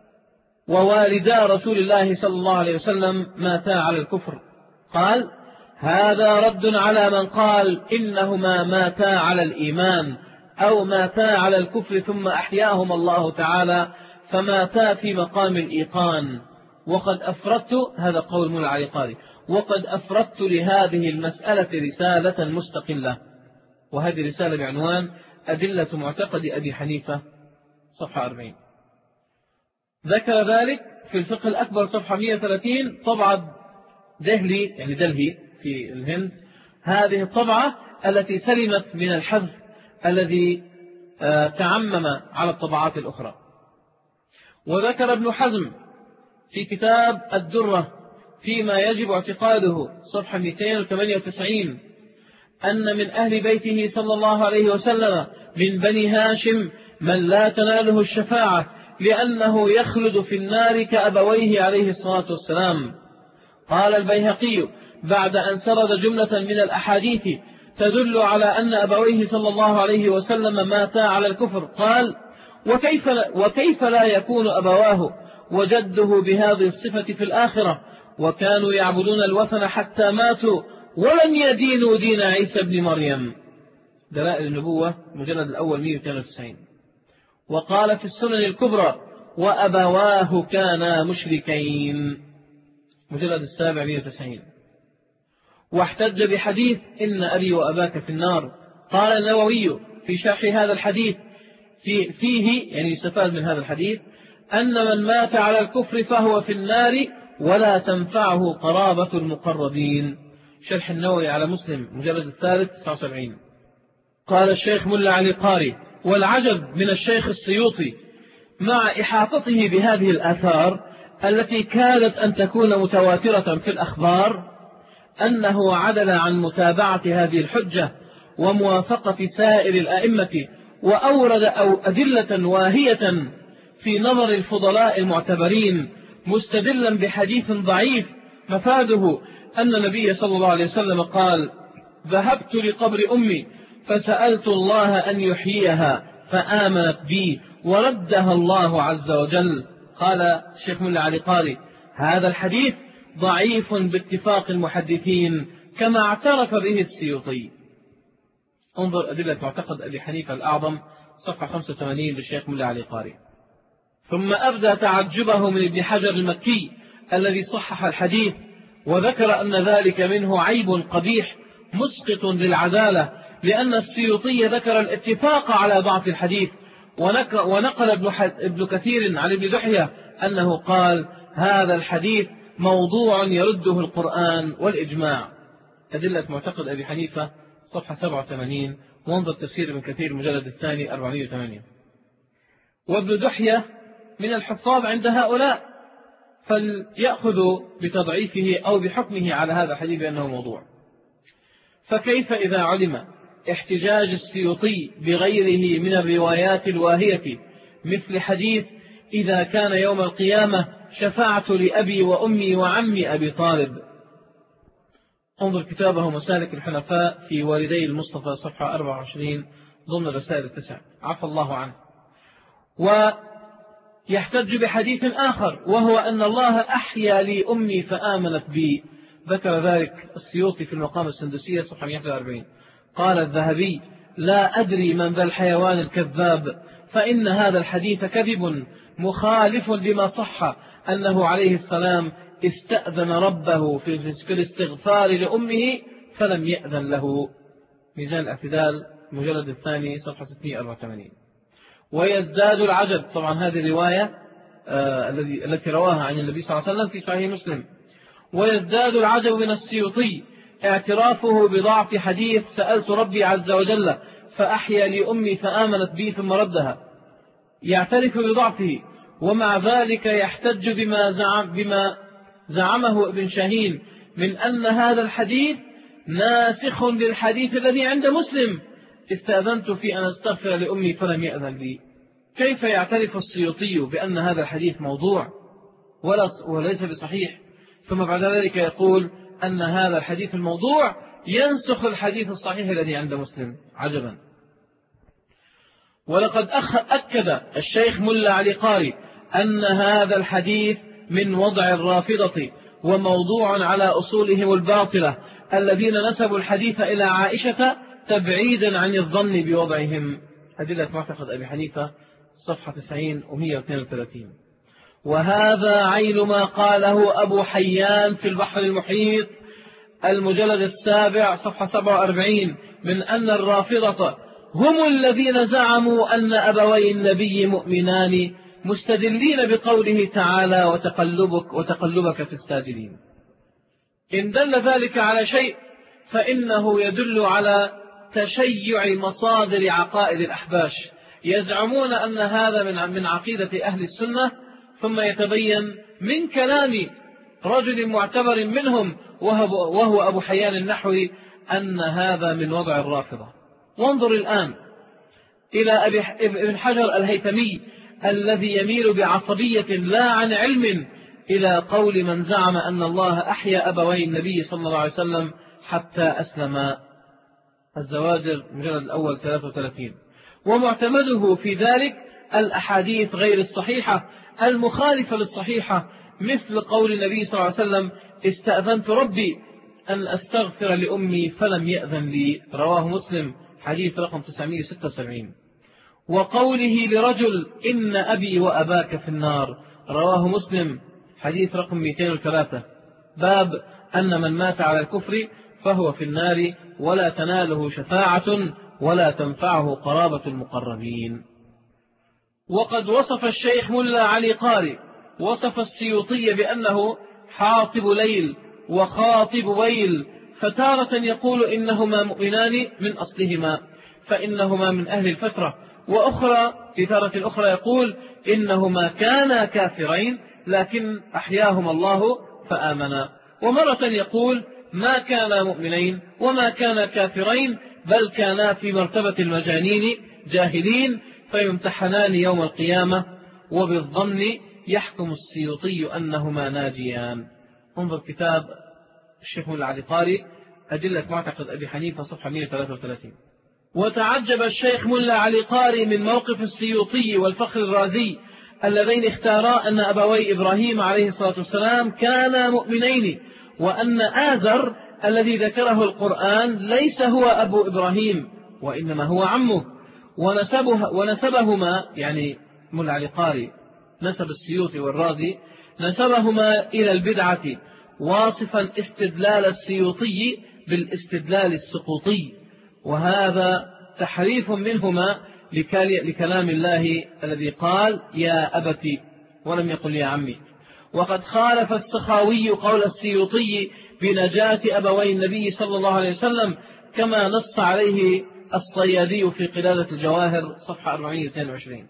ووالدا رسول الله صلى الله عليه وسلم ماتا على الكفر، قال: هذا رد على من قال إنهما ماتا على الإيمان أو ماتا على الكفر ثم أحياهما الله تعالى، فماتا في مقام الإيقان. وقد أفردت، هذا قول مولى علي قاري، وقد أفردت لهذه المسألة رسالة مستقلة، وهذه رسالة بعنوان أدلة معتقد أبي حنيفة صفحة أربعين. ذكر ذلك في الفقه الأكبر صفحة مئة وثلاثين، طبعة دهلي يعني دلهي في الهند، هذه الطبعة التي سلمت من الحذف الذي تعمم على الطبعات الأخرى. وذكر ابن حزم في كتاب الدرة فيما يجب اعتقاده صفحة مئتين وثمانية وتسعين أن من أهل بيته صلى الله عليه وسلم من بني هاشم من لا تناله الشفاعة لأنه يخلد في النار كأبويه عليه الصلاة والسلام. قال البيهقي بعد أن سرد جملة من الأحاديث تدل على أن أبويه صلى الله عليه وسلم ماتا على الكفر، قال: وكيف, وكيف لا يكون أبواه وجده بهذه الصفة في الآخرة، وكانوا يعبدون الوثن حتى ماتوا ولم يدينوا دين عيسى بن مريم. دلائل النبوة مجلد الأول مئة واثنين وتسعين. وقال في السنن الكبرى: وأبواه كانا مشركين، مجلد السابع مئة وتسعين. واحتج بحديث إن أبي وأباك في النار. قال النووي في شرح هذا الحديث في فيه يعني يستفاد من هذا الحديث أن من مات على الكفر فهو في النار ولا تنفعه قرابة المقربين. شرح النووي على مسلم مجلد الثالث تسعة وسبعين. قال الشيخ ملا علي قاري: والعجب من الشيخ السيوطي مع إحاطته بهذه الآثار التي كادت أن تكون متواترة في الأخبار أنه عدل عن متابعة هذه الحجة وموافقة سائر الأئمة، وأورد أو أدلة واهية في نظر الفضلاء المعتبرين مستدلا بحديث ضعيف مفاده أن النبي صلى الله عليه وسلم قال: ذهبت لقبر أمي فسألت الله أن يحييها فآمنت بي وردها الله عز وجل. قال الشيخ ملا علي قاري: هذا الحديث ضعيف باتفاق المحدثين كما اعترف به السيوطي. انظر أدلة معتقد أبي حنيفة الأعظم صفحة خمسة وثمانين للشيخ ملا علي قاري. ثم أبدى تعجبه من ابن حجر المكي الذي صحح الحديث وذكر أن ذلك منه عيب قبيح مسقط للعدالة، لأن السيوطي ذكر الاتفاق على ضعف الحديث، ونقل ابن كثير عن ابن دحية أنه قال: هذا الحديث موضوع يرده القرآن والإجماع. أدلة معتقد أبي حنيفة صفحة سبعة وثمانين، وانظر تفسير ابن كثير المجلد الثاني أربعمئة وثمانية. وابن دحية من الحفاظ عند هؤلاء، فليأخذوا بتضعيفه أو بحكمه على هذا الحديث بأنه موضوع. فكيف إذا علم احتجاج السيوطي بغيره من الروايات الواهية مثل حديث: إذا كان يوم القيامة شفعت لأبي وأمي وعمي أبي طالب. انظر كتابه مسالك الحنفاء في والدي المصطفى صفحة أربعة وعشرين ضمن الرسائل التسع، عفى الله عنه. ويحتج بحديث آخر وهو أن الله أحيا لي أمي فآمنت بي، ذكر ذلك السيوطي في المقام السندسية صفحة مئة وأربعين. قال الذهبي: لا أدري من ذا الحيوان الكذاب، فإن هذا الحديث كذب مخالف لما صح أنه عليه السلام استأذن ربه في الاستغفار لأمه فلم يأذن له. ميزان الاعتدال مجلد الثاني صفحة ستمئة وأربعة وثمانين. ويزداد العجب، طبعا هذه الرواية آه التي رواها عن النبي صلى الله عليه وسلم في صحيح مسلم. ويزداد العجب من السيوطي اعترافه بضعف حديث: سألت ربي عز وجل فأحيا لي أمي فآمنت بي ثم ردها. يعترف بضعفه ومع ذلك يحتج بما زعم بما زعمه ابن شاهين من أن هذا الحديث ناسخ للحديث الذي عند مسلم: استأذنت في أن أستغفر لأمي فلم يأذن لي. كيف يعترف السيوطي بأن هذا الحديث موضوع وليس بصحيح، ثم بعد ذلك يقول أن هذا الحديث الموضوع ينسخ الحديث الصحيح الذي عند مسلم؟ عجبا. ولقد أكد الشيخ ملا علي قاري أن هذا الحديث من وضع الرافضة وموضوع على أصولهم الباطلة الذين نسبوا الحديث إلى عائشة تبعيدا عن الظن بوضعهم. أدلة معتقد أبي حنيفة صفحة تسعين ومئة واثنين وثلاثين. وهذا عين ما قاله أبو حيان في البحر المحيط المجلد السابع صفحة سبعة وأربعين من أن الرافضة هم الذين زعموا أن أبوي النبي مؤمنان مستدلين بقوله تعالى وتقلبك, وتقلبك في الساجدين. إن دل ذلك على شيء فإنه يدل على تشيع مصادر عقائد الأحباش، يزعمون أن هذا من من عقيدة أهل السنة، ثم يتبين من كلام رجل معتبر منهم وهو أبو حيان النحوي أن هذا من وضع الرافضة. وانظر الآن إلى ابن حجر الهيثمي الذي يميل بعصبية لا عن علم إلى قول من زعم أن الله أحيا أبوي النبي صلى الله عليه وسلم حتى أسلم، الزواجر مجلد الأول ثلاثة وثلاثين. ومعتمده في ذلك الأحاديث غير الصحيحة المخالفة للصحيحة، مثل قول النبي صلى الله عليه وسلم استأذنت ربي أن أستغفر لأمي فلم يأذن لي، رواه مسلم حديث رقم تسعمئة وستة وسبعين. وقوله لرجل إن أبي وأباك في النار، رواه مسلم حديث رقم مئتين وثلاثة. باب أن من مات على الكفر فهو في النار ولا تناله شفاعة ولا تنفعه قرابة المقربين. وقد وصف الشيخ ملا علي قاري وصف السيوطي بأنه حاطب ليل وخاطب ويل، فتارة يقول إنهما مؤمنان من أصلهما فإنهما من أهل الفترة، وأخرى في تارة أخرى يقول إنهما كانا كافرين لكن أحياهما الله فآمنا، ومرة يقول ما كانا مؤمنين وما كانا كافرين بل كانا في مرتبة المجانين جاهلين فيمتحنان يوم القيامة، وبالظن يحكم السيوطي أنهما ناجيان. انظر كتاب الشيخ ملا علي قاري أدلة معتقد أبي حنيفة صفحة مئة وثلاثة وثلاثين. وتعجب الشيخ ملا علي قاري من موقف السيوطي والفخر الرازي اللذين اختارا أن أبوي إبراهيم عليه الصلاة والسلام كانا مؤمنين، وأن آزر الذي ذكره القرآن ليس هو أبو إبراهيم وإنما هو عمه، ونسبه ونسبهما يعني ملا علي قاري نسب السيوطي والرازي نسبهما إلى البدعة، واصفا استدلال السيوطي بالاستدلال السقوطي، وهذا تحريف منهما لكلام الله الذي قال يا أبتي ولم يقل يا عمي. وقد خالف السخاوي قول السيوطي بنجاة أبوي النبي صلى الله عليه وسلم كما نص عليه الصيادي في قلادة الجواهر صفحة أربعمئة واثنين وعشرين.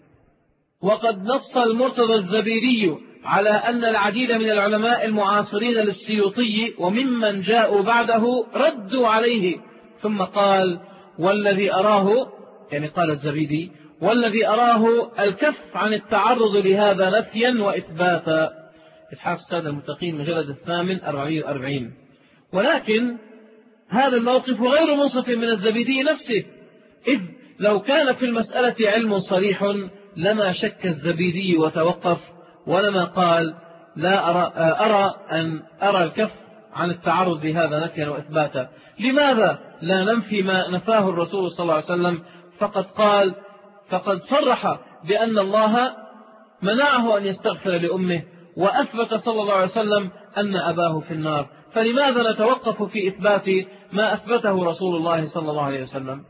وقد نص المرتضى الزبيري على أن العديد من العلماء المعاصرين للسيوطي وممن جاءوا بعده ردوا عليه، ثم قال والذي أراه يعني قال الزبيدي والذي أراه الكف عن التعرض لهذا نفيا وإثباتا، إتحاف السادة المتقين مجلد الثامن أربعمئة وأربعين. ولكن هذا الموقف غير منصف من الزبيدي نفسه، إذ لو كان في المسألة علم صريح لما شك الزبيدي وتوقف ولما قال لا أرى, أرى أن أرى الكف عن التعرض لهذا نفيا وإثباتا. لماذا لا ننفي ما نفاه الرسول صلى الله عليه وسلم؟ فقد قال فقد صرح بأن الله منعه أن يستغفر لأمه، وأثبت صلى الله عليه وسلم أن أباه في النار، فلماذا نتوقف في إثبات ما أثبته رسول الله صلى الله عليه وسلم؟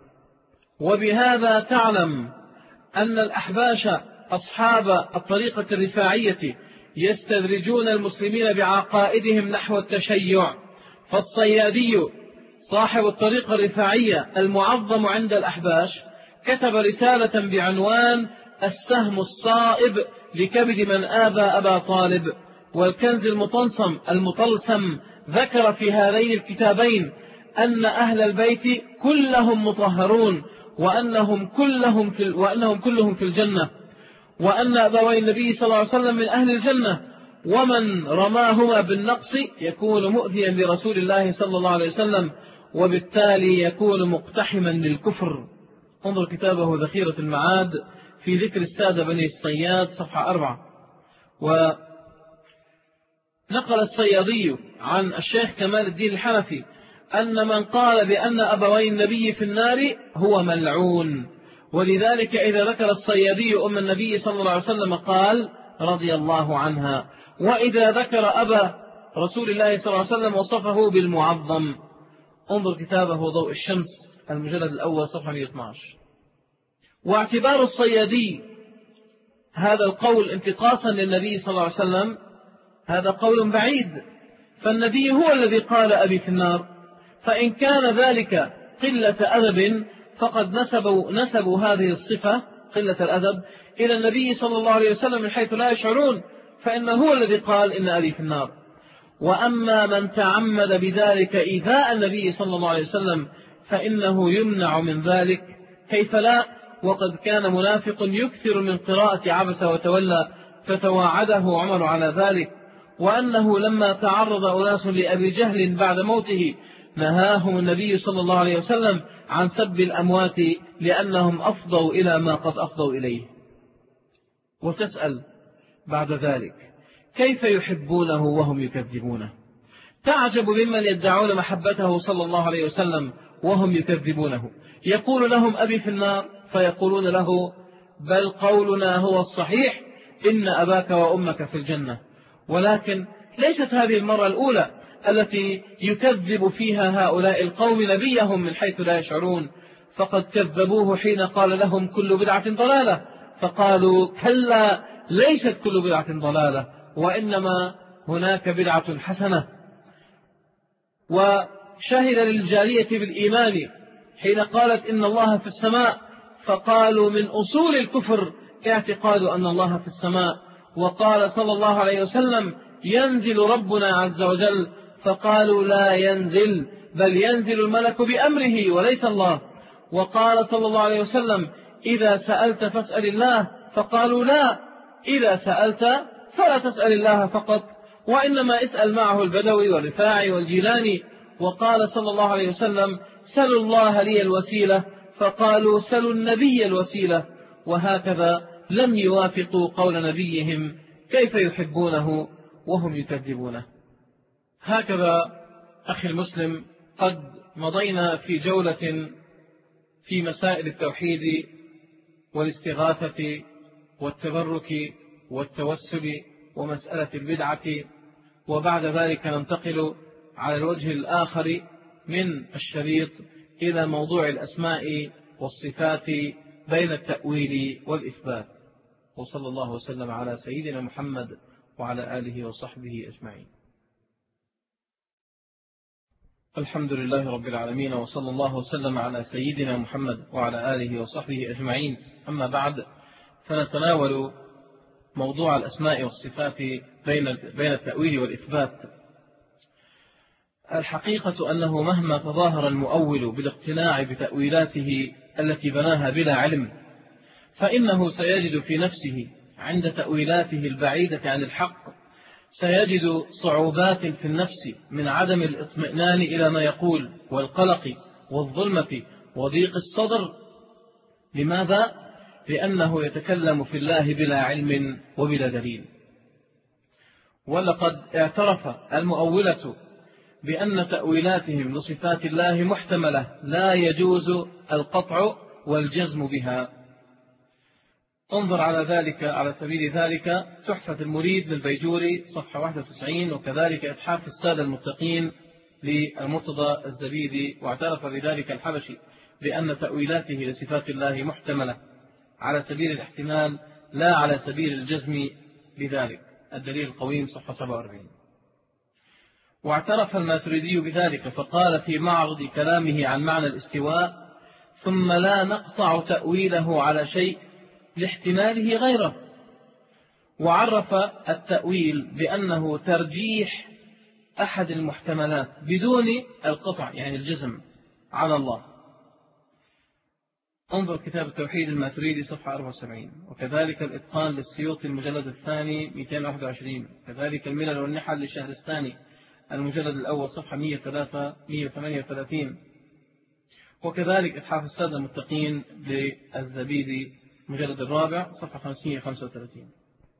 وبهذا تعلم أن الأحباش أصحاب الطريقة الرفاعية يستدرجون المسلمين بعقائدهم نحو التشيع. فالصيادي صاحب الطريقة الرفاعية المعظم عند الأحباش كتب رسالة بعنوان السهم الصائب لكبد من آذى أبا طالب، والكنز المطلسم المطلسم ذكر في هذين الكتابين أن أهل البيت كلهم مطهرون، وأنهم كلهم في وأنهم كلهم في الجنة، وأن أبوي النبي صلى الله عليه وسلم من أهل الجنة، ومن رماهما بالنقص يكون مؤذيا لرسول الله صلى الله عليه وسلم، وبالتالي يكون مقتحما للكفر. انظر كتابه ذخيرة المعاد في ذكر السادة بني الصياد صفحة أربعة. ونقل الصيادي عن الشيخ كمال الدين الحنفي أن من قال بأن أبوي النبي في النار هو ملعون، ولذلك إذا ذكر الصيادي أم النبي صلى الله عليه وسلم قال رضي الله عنها، وإذا ذكر أبا رسول الله صلى الله عليه وسلم وصفه بالمعظم. انظر كتابه ضوء الشمس المجلد الأول صفحة مئة واثني عشر. واعتبار الصيادي هذا القول انتقاصا للنبي صلى الله عليه وسلم هذا قول بعيد، فالنبي هو الذي قال أبي في النار، فإن كان ذلك قلة أدب فقد نسبوا, نسبوا هذه الصفة قلة الأدب إلى النبي صلى الله عليه وسلم من حيث لا يشعرون، فإنه هو الذي قال إن أبي في النار. وأما من تعمد بذلك إيذاء النبي صلى الله عليه وسلم فإنه يمنع من ذلك، كيف لا، وقد كان منافق يكثر من قراءة عبس وتولى فتواعده عمر على ذلك، وأنه لما تعرض أناس لأبي جهل بعد موته نهاهم النبي صلى الله عليه وسلم عن سب الأموات لأنهم أفضوا إلى ما قد أفضوا إليه. وتسأل بعد ذلك كيف يحبونه وهم يكذبونه؟ تعجب ممن يدعون محبته صلى الله عليه وسلم وهم يكذبونه. يقول لهم أبي في النار فيقولون له بل قولنا هو الصحيح إن أباك وأمك في الجنة. ولكن ليست هذه المرة الأولى التي يكذب فيها هؤلاء القوم نبيهم من حيث لا يشعرون، فقد كذبوه حين قال لهم كل بدعة ضلالة، فقالوا كلا ليست كل بدعة ضلالة وإنما هناك بدعة حسنة. وشهد للجارية بالإيمان حين قالت إن الله في السماء، فقالوا من أصول الكفر اعتقاد أن الله في السماء. وقال صلى الله عليه وسلم ينزل ربنا عز وجل، فقالوا لا ينزل بل ينزل الملك بأمره وليس الله. وقال صلى الله عليه وسلم إذا سألت فاسأل الله، فقالوا لا، إذا سألت فلا تسأل الله فقط، وإنما اسأل معه البدوي والرفاعي والجيلاني. وقال صلى الله عليه وسلم سلوا الله لي الوسيلة، فقالوا سلوا النبي الوسيلة. وهكذا لم يوافقوا قول نبيهم، كيف يحبونه وهم يكذبونه؟ هكذا أخي المسلم قد مضينا في جولة في مسائل التوحيد والاستغاثة والتبرك والتوسل ومسألة البدعة، وبعد ذلك ننتقل على الوجه الآخر من الشريط إلى موضوع الأسماء والصفات بين التأويل والإثبات. وصلى الله وسلم على سيدنا محمد وعلى آله وصحبه أجمعين. الحمد لله رب العالمين، وصلى الله وسلم على سيدنا محمد وعلى آله وصحبه أجمعين. أما بعد، فنتناول موضوع الأسماء والصفات بين بين التأويل والإثبات. الحقيقة أنه مهما تظاهر المؤول بالاقتناع بتأويلاته التي بناها بلا علم، فإنه سيجد في نفسه عند تأويلاته البعيدة عن الحق سيجد صعوبات في النفس من عدم الاطمئنان إلى ما يقول، والقلق والظلمة وضيق الصدر. لماذا؟ لأنه يتكلم في الله بلا علم وبلا دليل. ولقد اعترف المؤولة بأن تأويلاتهم لصفات الله محتملة لا يجوز القطع والجزم بها. انظر على ذلك على سبيل ذلك تحفة المريد للبيجوري صفحة واحد وتسعين، وكذلك إتحاف السادة المتقين للمرتضى الزبيدي، واعترف بذلك الحبشي بأن تأويلاته لصفات الله محتملة على سبيل الاحتمال لا على سبيل الجزم بذلك. الدليل القويم صفحة سبعة وأربعين. واعترف الماتريدي بذلك فقال في معرض كلامه عن معنى الاستواء ثم لا نقطع تأويله على شيء لاحتماله غيره. وعرف التأويل بأنه ترجيح أحد المحتملات بدون القطع يعني الجزم على الله. انظر كتاب التوحيد الماتريدي صفحة أربعة وسبعين، وكذلك الإتقان للسيوطي المجلد الثاني مئتين وواحد وعشرين، كذلك الملل والنحل للشهرستاني المجلد الأول صفحة مئة وثمانية وثلاثين، وكذلك إتحاف السادة المتقين للزبيدي المجلد الرابع صفحة خمسمئة وخمسة وثلاثين.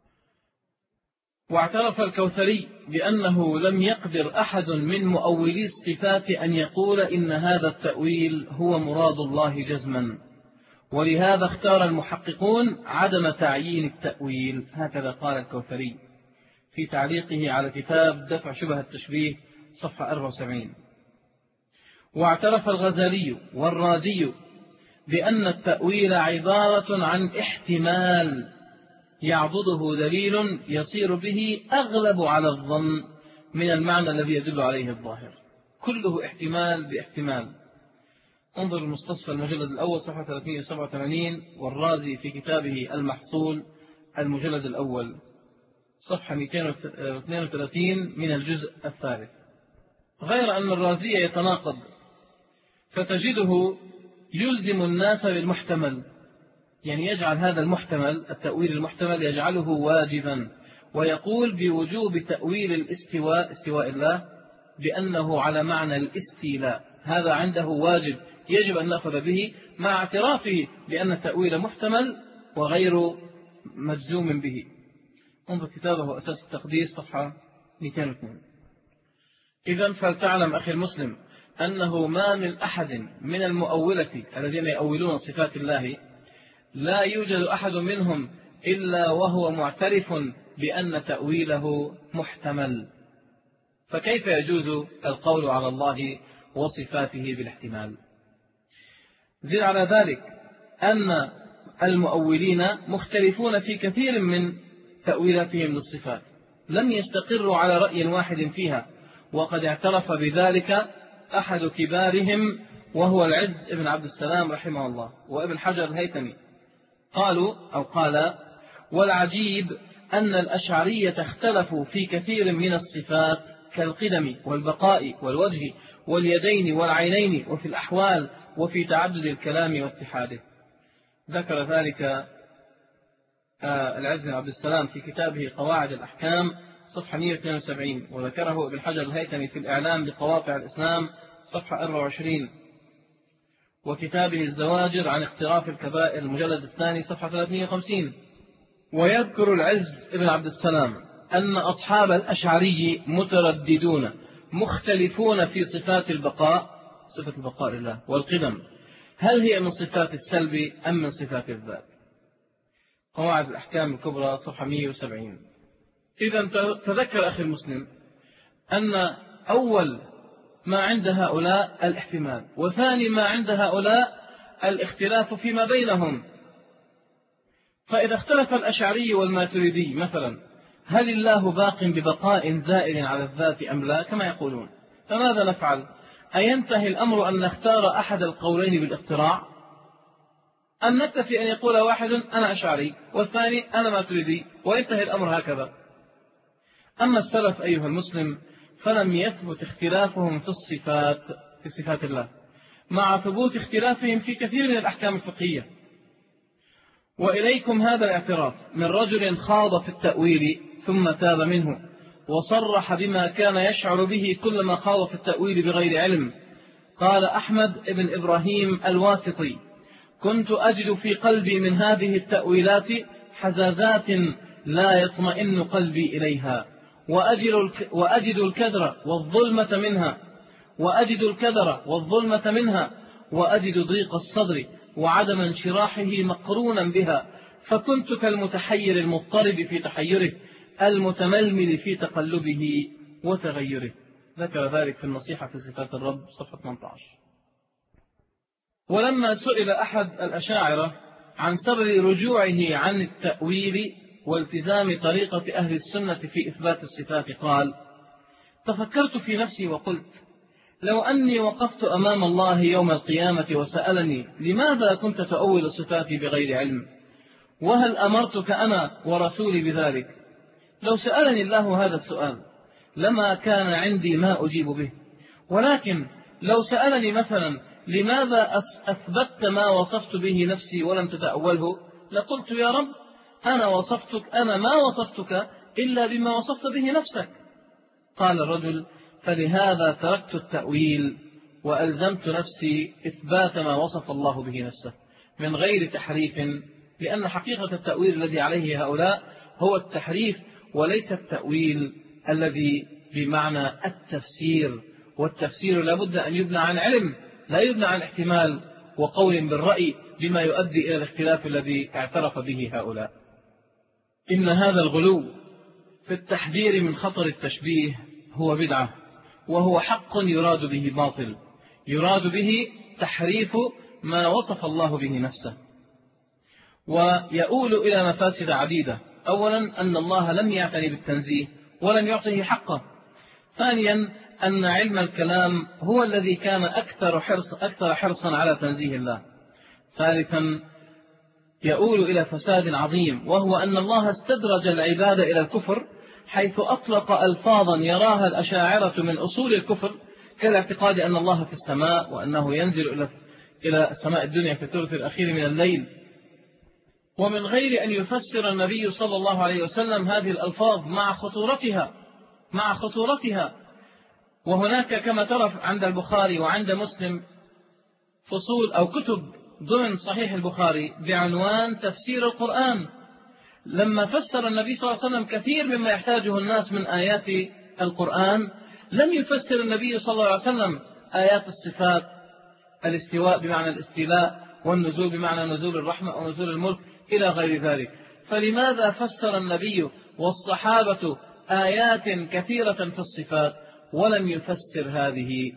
واعترف الكوثري بأنه لم يقدر أحد من مؤولي الصفات أن يقول إن هذا التأويل هو مراد الله جزما، ولهذا اختار المحققون عدم تعيين التأويل. هكذا قال الكوثري في تعليقه على كتاب دفع شبه التشبيه صفحة أربعة وسبعين. واعترف الغزالي والرازي بأن التأويل عبارة عن احتمال يعضده دليل يصير به أغلب على الظن من المعنى الذي يدل عليه الظاهر. كله احتمال باحتمال. انظر المستصفى المجلد الأول صفحة ثلاثمائة وسبعة وثمانين، والرازي في كتابه المحصول المجلد الأول صفحة مئتين واثنين وثلاثين من الجزء الثالث. غير أن الرازي يتناقض، فتجده يلزم الناس بالمحتمل، يعني يجعل هذا المحتمل، التأويل المحتمل يجعله واجبا، ويقول بوجوب تأويل الاستواء، استواء الله، بأنه على معنى الاستيلاء، هذا عنده واجب يجب أن نأخذ به، مع اعترافه بأن التأويل محتمل وغير مجزوم به. انظر كتابه أساس التقدير صفحة مئتين واثنين. إذن فلتعلم أخي المسلم أنه ما من أحد من المؤولة الذين يؤولون صفات الله لا يوجد أحد منهم إلا وهو معترف بأن تأويله محتمل، فكيف يجوز القول على الله وصفاته بالاحتمال؟ زد على ذلك أن المؤولين مختلفون في كثير من تأويلاتهم للصفات، لم يستقروا على رأي واحد فيها، وقد اعترف بذلك أحد كبارهم وهو العز بن عبد السلام رحمه الله وابن حجر الهيثمي. قالوا أو قال: والعجيب أن الأشعرية اختلفوا في كثير من الصفات كالقدم والبقاء والوجه واليدين والعينين وفي الأحوال وفي تعدد الكلام واتحاده. ذكر ذلك العز بن عبد السلام في كتابه قواعد الأحكام صفحة مئة واثنين وسبعين، وذكره ابن حجر الهيثمي في الإعلام بقواطع الإسلام صفحة أربعة وعشرين، وكتابه الزواجر عن اختراف الكبائر المجلد الثاني صفحة ثلاثمائة وخمسين. ويذكر العز بن عبد السلام أن أصحاب الأشعري مترددون مختلفون في صفات البقاء، صفة البقاء لله، والقدم، هل هي من صفات السلب أم من صفات الذات؟ قواعد الأحكام الكبرى صفحة مئة وسبعين. إذن تذكر أخي المسلم أن أول ما عند هؤلاء الاحتمال، وثاني ما عند هؤلاء الاختلاف فيما بينهم. فإذا اختلف الأشعري والماتريدي مثلا هل الله باق ببقاء زائل على الذات أم لا كما يقولون، فماذا نفعل؟ أينتهي الأمر أن نختار أحد القولين بالاختراع، أن نكتفي أن يقول واحد أنا أشعري والثاني أنا ماتريدي وينتهي الأمر هكذا؟ أما السلف أيها المسلم فلم يثبت اختلافهم في الصفات، في صفات الله، مع ثبوت اختلافهم في كثير من الأحكام الفقهية. وإليكم هذا الاعتراف من رجل خاض في التأويل ثم تاب منه وصرح بما كان يشعر به كلما خاض في التأويل بغير علم. قال أحمد بن إبراهيم الواسطي: كنت أجد في قلبي من هذه التأويلات حزازات لا يطمئن قلبي إليها، وأجد الكدر والظلمة منها وأجد الكدر والظلمة منها وأجد ضيق الصدر وعدم انشراحه مقرونا بها، فكنت كالمتحير المضطرب في تحيره المتململ في تقلبه وتغيره. ذكر ذلك في النصيحة في صفات الرب صفحة ثمانية عشر. ولما سئل أحد الأشاعرة عن سبب رجوعه عن التأويل والتزام طريقة أهل السنة في إثبات الصفات قال: تفكرت في نفسي وقلت: لو أني وقفت أمام الله يوم القيامة وسألني لماذا كنت تؤول صفاتي بغير علم، وهل أمرتك أنا ورسولي بذلك؟ لو سألني الله هذا السؤال لما كان عندي ما أجيب به، ولكن لو سألني مثلا لماذا أثبت ما وصفت به نفسي ولم تتأوله، لقلت يا رب أنا وصفتك أنا ما وصفتك إلا بما وصفت به نفسك. قال الرجل: فلهذا تركت التأويل وألزمت نفسي إثبات ما وصف الله به نفسه من غير تحريف، لأن حقيقة التأويل الذي عليه هؤلاء هو التحريف وليس التأويل الذي بمعنى التفسير، والتفسير لابد أن يبنى عن علم لا يبنى عن احتمال وقول بالرأي بما يؤدي إلى الاختلاف الذي اعترف به هؤلاء. إن هذا الغلو في التحذير من خطر التشبيه هو بدعة، وهو حق يراد به باطل، يراد به تحريف ما وصف الله به نفسه، ويؤول إلى مفاسد عديدة. أولا أن الله لم يعتني بالتنزيه ولم يعطه حقه. ثانيا أن علم الكلام هو الذي كان أكثر حرص أكثر حرصا على تنزيه الله. ثالثا يؤول إلى فساد عظيم، وهو أن الله استدرج العباد إلى الكفر، حيث أطلق ألفاظا يراها الأشاعرة من أصول الكفر، كالاعتقاد أن الله في السماء، وأنه ينزل إلى إلى السماء الدنيا في الثلث الأخير من الليل، ومن غير أن يفسر النبي صلى الله عليه وسلم هذه الألفاظ مع خطورتها مع خطورتها. وهناك كما ترى عند البخاري وعند مسلم فصول أو كتب ضمن صحيح البخاري بعنوان تفسير القرآن، لما فسر النبي صلى الله عليه وسلم كثير مما يحتاجه الناس من آيات القرآن، لم يفسر النبي صلى الله عليه وسلم آيات الصفات، الاستواء بمعنى الاستيلاء، والنزول بمعنى نزول الرحمة أو نزول الملك إلى غير ذلك. فلماذا فسر النبي والصحابة آيات كثيرة في الصفات ولم يفسر هذه؟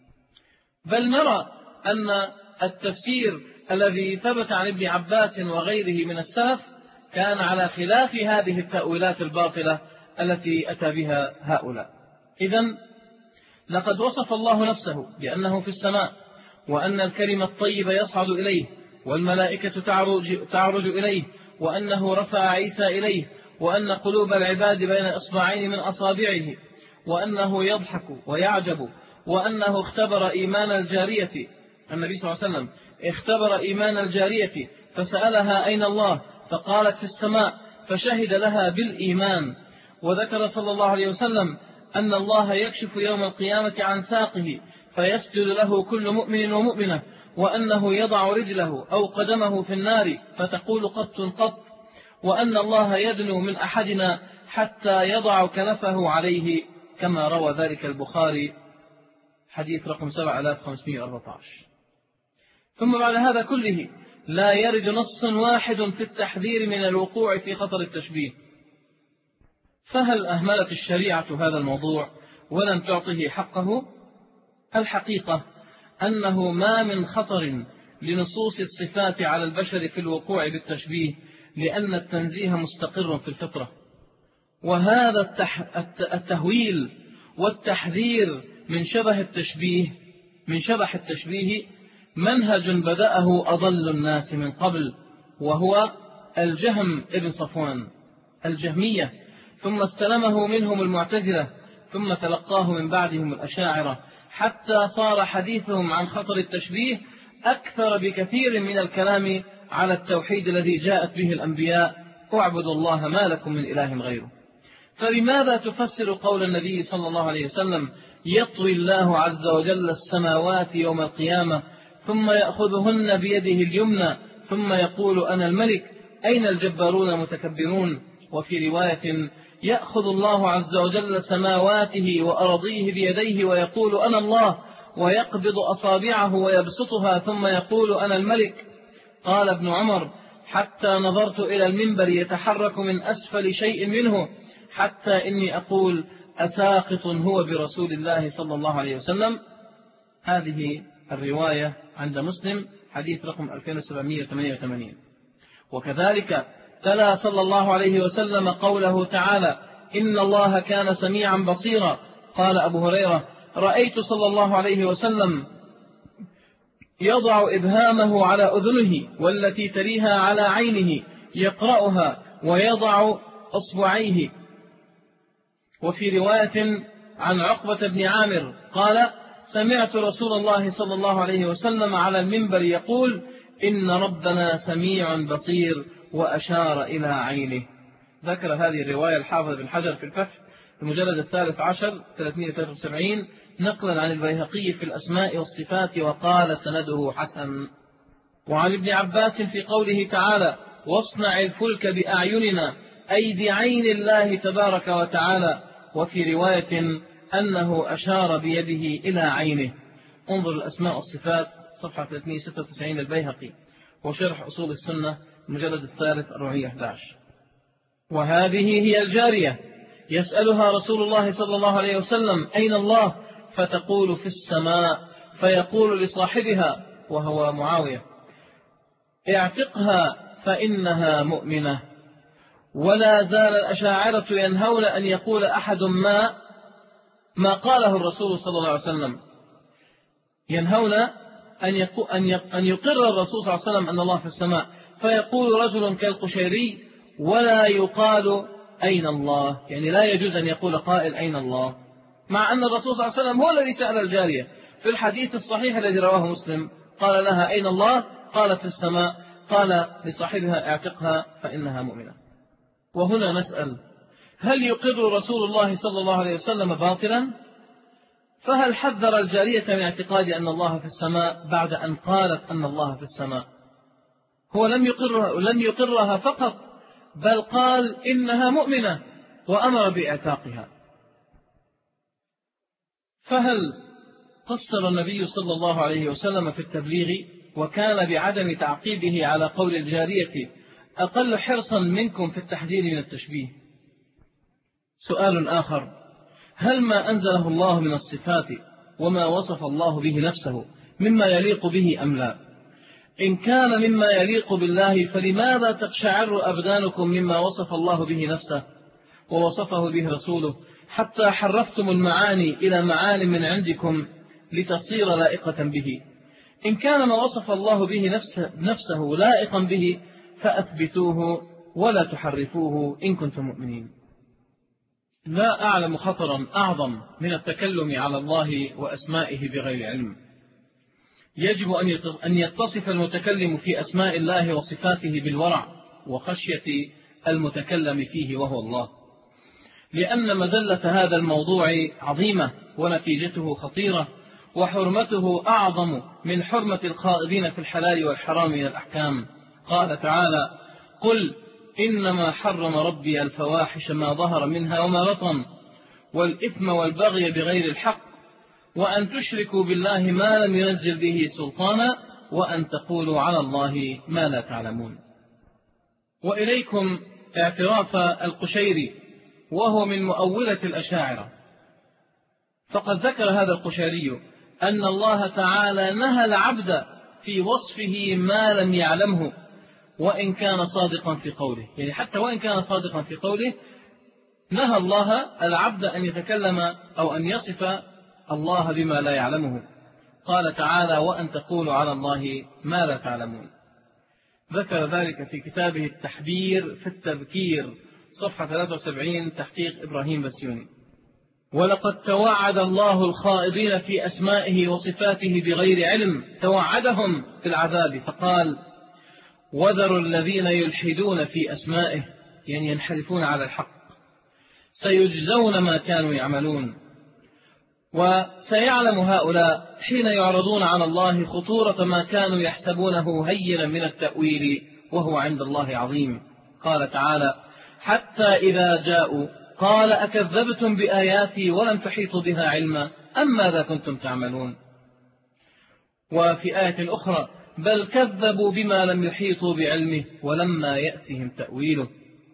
بل نرى أن التفسير الذي ثبت عن ابن عباس وغيره من السلف كان على خلاف هذه التأويلات الباطلة التي أتى بها هؤلاء. إذن لقد وصف الله نفسه بأنه في السماء، وأن الكلمة الطيب يصعد إليه، والملائكة تعرج, تعرج إليه، وأنه رفع عيسى إليه، وأن قلوب العباد بين إصبعين من أصابعه، وأنه يضحك ويعجب، وأنه اختبر إيمان الجارية. النبي صلى الله عليه وسلم اختبر إيمان الجارية فسألها أين الله؟ فقالت في السماء، فشهد لها بالإيمان. وذكر صلى الله عليه وسلم أن الله يكشف يوم القيامة عن ساقه فيسجد له كل مؤمن ومؤمنة، وأنه يضع رجله أو قدمه في النار فتقول قط قط، وأن الله يدنو من أحدنا حتى يضع كنفه عليه، كما روى ذلك البخاري حديث رقم سبعة آلاف وخمسمائة وأربعة عشر. ثم بعد هذا كله لا يرد نص واحد في التحذير من الوقوع في خطر التشبيه. فهل أهملت الشريعة هذا الموضوع ولم تعطه حقه؟ الحقيقة أنه ما من خطر لنصوص الصفات على البشر في الوقوع بالتشبيه، لأن التنزيه مستقر في الفطرة. وهذا التح... التهويل والتحذير من شبه التشبيه من شبه التشبيه منهج بدأه أضل الناس من قبل، وهو الجهم ابن صفوان الجهمية، ثم استلمه منهم المعتزلة، ثم تلقاه من بعدهم الأشاعرة، حتى صار حديثهم عن خطر التشبيه أكثر بكثير من الكلام على التوحيد الذي جاءت به الأنبياء: اعبدوا الله ما لكم من إله غيره. فبماذا تفسر قول النبي صلى الله عليه وسلم: يطوي الله عز وجل السماوات يوم القيامة ثم يأخذهن بيده اليمنى ثم يقول أنا الملك، أين الجبارون المتكبرون؟ وفي رواية: يأخذ الله عز وجل سماواته وأرضيه بيديه ويقول أنا الله، ويقبض أصابعه ويبسطها ثم يقول أنا الملك. قال ابن عمر: حتى نظرت إلى المنبر يتحرك من أسفل شيء منه، حتى إني أقول أساقط هو برسول الله صلى الله عليه وسلم. هذه الرواية عند مسلم حديث رقم ألفين وسبعمائة وثمانية وثمانين. وكذلك تلا صلى الله عليه وسلم قوله تعالى: إن الله كان سميعا بصيرا. قال أبو هريرة: رأيت صلى الله عليه وسلم يضع إبهامه على أذنه والتي تليها على عينه يقرأها ويضع أصبعيه. وفي رواية عن عقبة بن عامر قال: سمعت رسول الله صلى الله عليه وسلم على المنبر يقول: إن ربنا سميع بصير، وأشار إلى عينه. ذكر هذه الرواية الحافظ بن حجر في الفتح في المجلد الثالث عشر ثلاثمائة وثلاثة وسبعين نقلا عن البيهقي في الأسماء والصفات، وقال سنده حسن. وعن ابن عباس في قوله تعالى: واصنع الفلك بأعيننا، أي بعين الله تبارك وتعالى. وفي رواية أنه أشار بيده إلى عينه. انظر الأسماء والصفات صفحة ثلاثمائة وستة وتسعين البيهقي، وشرح أصول السنة المجلد الثالث أربعمائة وأحد عشر. وهذه هي الجارية يسألها رسول الله صلى الله عليه وسلم أين الله؟ فتقول في السماء، فيقول لصاحبها وهو معاوية اعتقها فإنها مؤمنة. ولا زال الأشاعرة ينهون أن يقول أحد ما ما قاله الرسول صلى الله عليه وسلم، ينهون أن أن يقر الرسول صلى الله عليه وسلم أن الله في السماء، فيقول رجل كالقشيري ولا يقال أين الله، يعني لا يجوز أن يقول قائل أين الله، مع أن الرسول صلى الله عليه وسلم هو الذي سأل الجارية في الحديث الصحيح الذي رواه مسلم، قال لها أين الله؟ قالت في السماء، قال لصاحبها اعتقها فإنها مؤمنة. وهنا نسأل هل يقر رسول الله صلى الله عليه وسلم باطلا؟ فهل حذر الجارية من اعتقاد أن الله في السماء بعد أن قالت أن الله في السماء؟ هو لم يقرها, لم يقرها فقط، بل قال إنها مؤمنة وأمر بإعتاقها. فهل قصر النبي صلى الله عليه وسلم في التبليغ وكان بعدم تعقيبه على قول الجارية أقل حرصا منكم في التحذير من التشبيه؟ سؤال آخر، هل ما أنزله الله من الصفات وما وصف الله به نفسه مما يليق به أم لا؟ إن كان مما يليق بالله فلماذا تقشعر أبدانكم مما وصف الله به نفسه ووصفه به رسوله حتى حرفتم المعاني إلى معان من عندكم لتصير لائقة به؟ إن كان ما وصف الله به نفسه, نفسه لائقا به فأثبتوه ولا تحرفوه إن كنتم مؤمنين. لا أعلم خطرا أعظم من التكلم على الله وأسمائه بغير علم. يجب أن يتصف المتكلم في أسماء الله وصفاته بالورع وخشية المتكلم فيه وهو الله، لأن مزلة هذا الموضوع عظيمة ونتيجته خطيرة وحرمته أعظم من حرمة الخائضين في الحلال والحرام من الأحكام. قال تعالى قل إنما حرم ربي الفواحش ما ظهر منها وما بطن والإثم والبغي بغير الحق وأن تشركوا بالله ما لم ينزل به سلطانا وأن تقولوا على الله ما لا تعلمون. وإليكم اعتراف القشيري وهو من مؤولة الأشاعرة، فقد ذكر هذا القشيري أن الله تعالى نهى العبد في وصفه ما لم يعلمه وإن كان صادقا في قوله، يعني حتى وإن كان صادقا في قوله نهى الله العبد أن يتكلم أو أن يصف الله بما لا يعلمه. قال تعالى وأن تقولوا على الله ما لا تعلمون. ذكر ذلك في كتابه التحبير في التذكير صفحة ثلاثة وسبعين تحقيق إبراهيم بسيوني. ولقد توعد الله الخائضين في أسمائه وصفاته بغير علم، توعدهم بالعذاب فقال وذروا الذين يلحدون في أسمائه، يعني ينحرفون على الحق، سيجزون ما كانوا يعملون. وسيعلم هؤلاء حين يعرضون على الله خطورة ما كانوا يحسبونه هينا من التأويل وهو عند الله عظيم. قال تعالى حتى إذا جاءوا قال أكذبتم بآياتي ولم تحيطوا بها علما أم ماذا كنتم تعملون. وفي آية أخرى بل كذبوا بما لم يحيطوا بعلمه ولما يأتهم تأويله.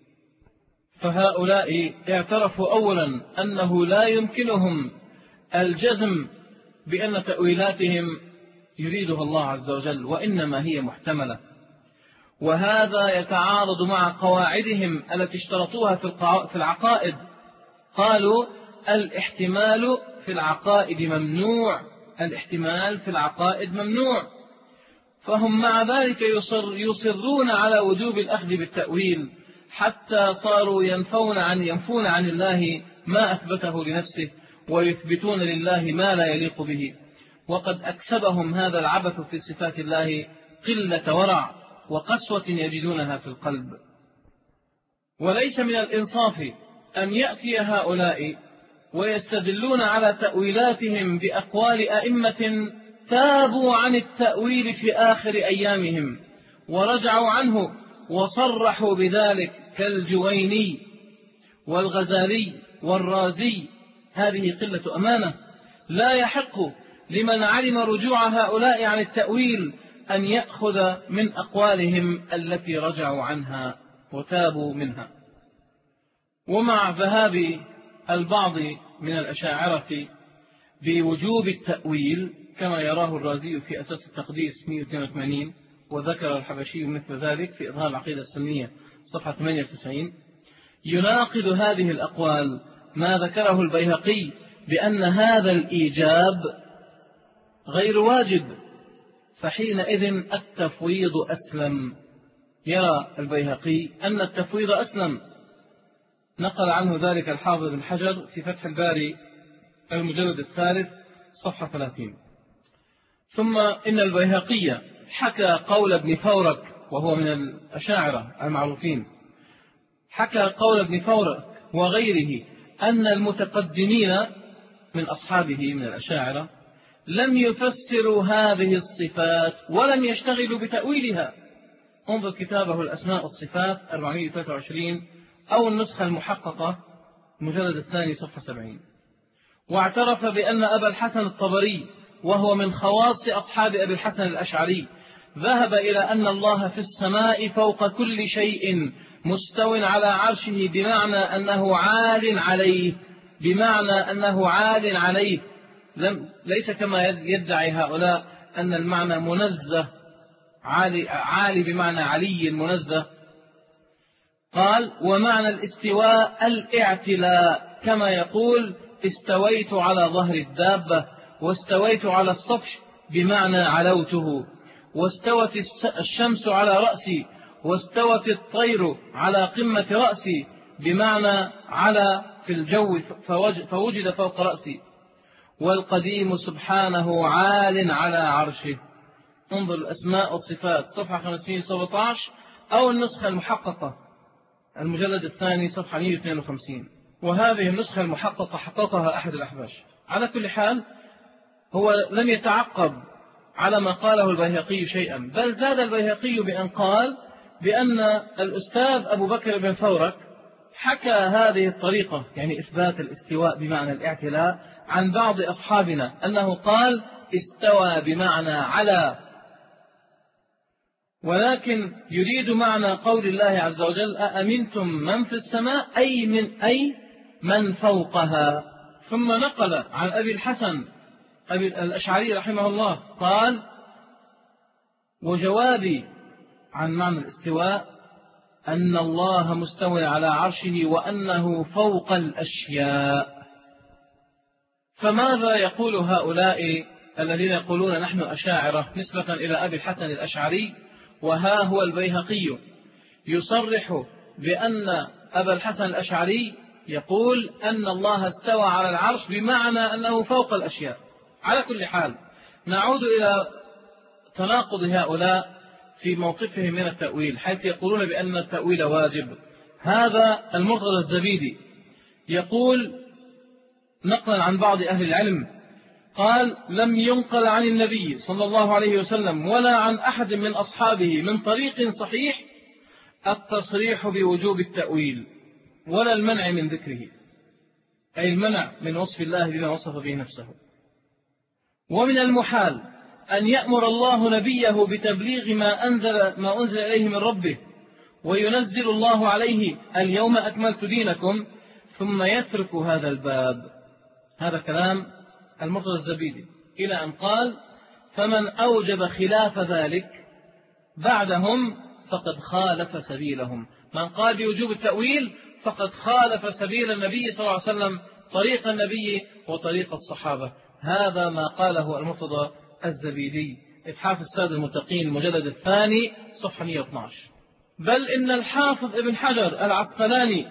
فهؤلاء اعترفوا أولا أنه لا يمكنهم الجزم بأن تأويلاتهم يريدها الله عز وجل وإنما هي محتملة، وهذا يتعارض مع قواعدهم التي اشترطوها في العقائد. قالوا الاحتمال في العقائد ممنوع، الاحتمال في العقائد ممنوع، فهم مع ذلك يصر يصرون على وجوب الأخذ بالتأويل حتى صاروا ينفون عن ينفون عن الله ما أثبته لنفسه ويثبتون لله ما لا يليق به. وقد أكسبهم هذا العبث في صفات الله قلة ورع وقسوة يجدونها في القلب. وليس من الإنصاف أن يأتي هؤلاء ويستدلون على تأويلاتهم بأقوال أئمة تابوا عن التأويل في آخر أيامهم ورجعوا عنه وصرحوا بذلك كالجويني والغزالي والرازي. هذه قلة أمانة. لا يحق لمن علم رجوع هؤلاء عن التأويل أن يأخذ من أقوالهم التي رجعوا عنها وتابوا منها. ومع ذهاب البعض من الأشاعرة بوجوب التأويل كما يراه الرازي في أساس التقديس مئة واثنين وثمانين، وذكر الحبشي مثل ذلك في إظهار العقيدة السنية صفحة ثمانية وتسعين، يناقض هذه الأقوال ما ذكره البيهقي بأن هذا الإيجاب غير واجب، فحينئذ التفويض أسلم. يرى البيهقي أن التفويض أسلم، نقل عنه ذلك الحافظ بن حجر في فتح الباري المجلد الثالث صفحة ثلاثين. ثم إن البيهقي حكى قول ابن فورك، وهو من الأشاعرة المعروفين، حكى قول ابن فورك وغيره أن المتقدمين من أصحابه من الأشاعرة لم يفسروا هذه الصفات ولم يشتغلوا بتأويلها. انظر كتابه الأسماء والصفات أربعمئة وثلاثة وعشرين أو النسخة المحققة المجلد الثاني صفحة سبعين. واعترف بأن أبا الحسن الطبري وهو من خواص أصحاب أبي الحسن الأشعري ذهب إلى أن الله في السماء فوق كل شيء مستو على عرشه، بمعنى أنه عال عليه، بمعنى أنه عال عليه، لم ليس كما يدعي هؤلاء أن المعنى منزه، عالي, عالي بمعنى علي منزه. قال: ومعنى الاستواء الاعتلاء، كما يقول استويت على ظهر الدابة، واستويت على السطح بمعنى علوته، واستوت الشمس على رأسي، واستوت الطير على قمة رأسي بمعنى على في الجو فوجد فوق رأسي، والقديم سبحانه عال على عرشه. انظر الأسماء والصفات صفحة خمسمئة وسبعة عشر أو النسخة المحققة المجلد الثاني صفحة مئة واثنين وخمسين، وهذه النسخة المحققة حققها أحد الأحباش. على كل حال هو لم يتعقب على ما قاله البيهقي شيئا، بل زاد البيهقي بأن قال بأن الأستاذ أبو بكر بن فورك حكى هذه الطريقة، يعني إثبات الاستواء بمعنى الاعتلاء، عن بعض أصحابنا أنه قال استوى بمعنى على، ولكن يريد معنى قول الله عز وجل أأمنتم من في السماء، أي من أي من فوقها. ثم نقل عن أبي الحسن أبي الأشعري رحمه الله قال: وجوابي عن معنى الاستواء أن الله مستوى على عرشه وأنه فوق الأشياء. فماذا يقول هؤلاء الذين يقولون نحن أشاعرة نسبة إلى أبي الحسن الأشعري، وها هو البيهقي يصرح بأن أبا الحسن الأشعري يقول أن الله استوى على العرش بمعنى أنه فوق الأشياء. على كل حال نعود إلى تناقض هؤلاء في موقفهم من التأويل، حيث يقولون بأن التأويل واجب. هذا المرتضى الزبيدي يقول نقلا عن بعض أهل العلم قال: لم ينقل عن النبي صلى الله عليه وسلم ولا عن أحد من أصحابه من طريق صحيح التصريح بوجوب التأويل ولا المنع من ذكره، أي المنع من وصف الله بما وصف به نفسه. ومن المحال أن يأمر الله نبيه بتبليغ ما أنزل, ما أنزل إليه من ربه وينزل الله عليه اليوم أكملت دينكم ثم يترك هذا الباب. هذا كلام المرتضى الزبيدي، إلى أن قال: فمن أوجب خلاف ذلك بعدهم فقد خالف سبيلهم. من قال بوجوب التأويل فقد خالف سبيل النبي صلى الله عليه وسلم، طريق النبي وطريق الصحابة. هذا ما قاله المرتضى الزبيدي، إتحاف السادة المتقين المجلد الثاني صفحة مئة واثني عشر. بل إن الحافظ ابن حجر العسقلاني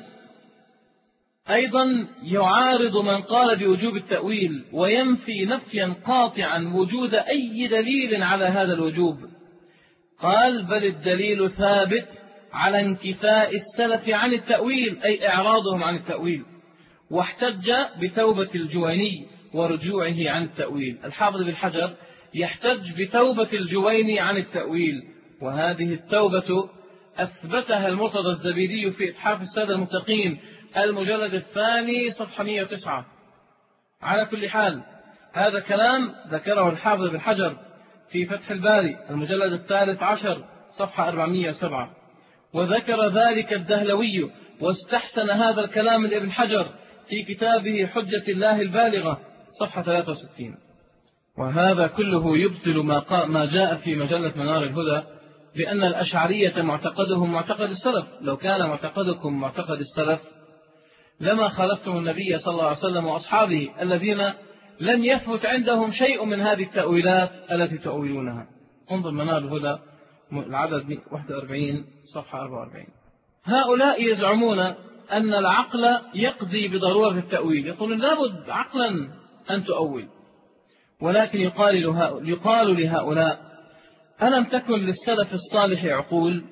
أيضا يعارض من قال بوجوب التأويل وينفي نفيا قاطعا وجود أي دليل على هذا الوجوب. قال: بل الدليل ثابت على انكفاء السلف عن التأويل، أي إعراضهم عن التأويل، واحتج بتوبة الجويني ورجوعه عن التأويل. الحافظ ابن حجر يحتج بتوبة الجويني عن التأويل، وهذه التوبة أثبتها المرتضى الزبيدي في إتحاف السادة المتقين المجلد الثاني صفحة مئة وتسعة. على كل حال هذا كلام ذكره الحافظ بن حجر في فتح الباري المجلد الثالث عشر صفحة أربعمائة وسبعة، وذكر ذلك الدهلوي واستحسن هذا الكلام لابن حجر في كتابه حجة الله البالغة صفحة ثلاثة وستين. وهذا كله يبطل ما, ما جاء في مجلة منار الهدى بأن الأشعرية معتقدهم معتقد السلف. لو كان معتقدكم معتقد السلف لما خالفتم النبي صلى الله عليه وسلم وأصحابه الذين لم يثبت عندهم شيء من هذه التأويلات التي تؤولونها. انظر منار الهدى العدد واحد وأربعين صفحة أربعة وأربعين. هؤلاء يزعمون أن العقل يقضي بضرورة التأويل، يقولون لابد عقلا أن تؤول، ولكن يقال, يقال لهؤلاء ألم تكن للسلف الصالح عقول؟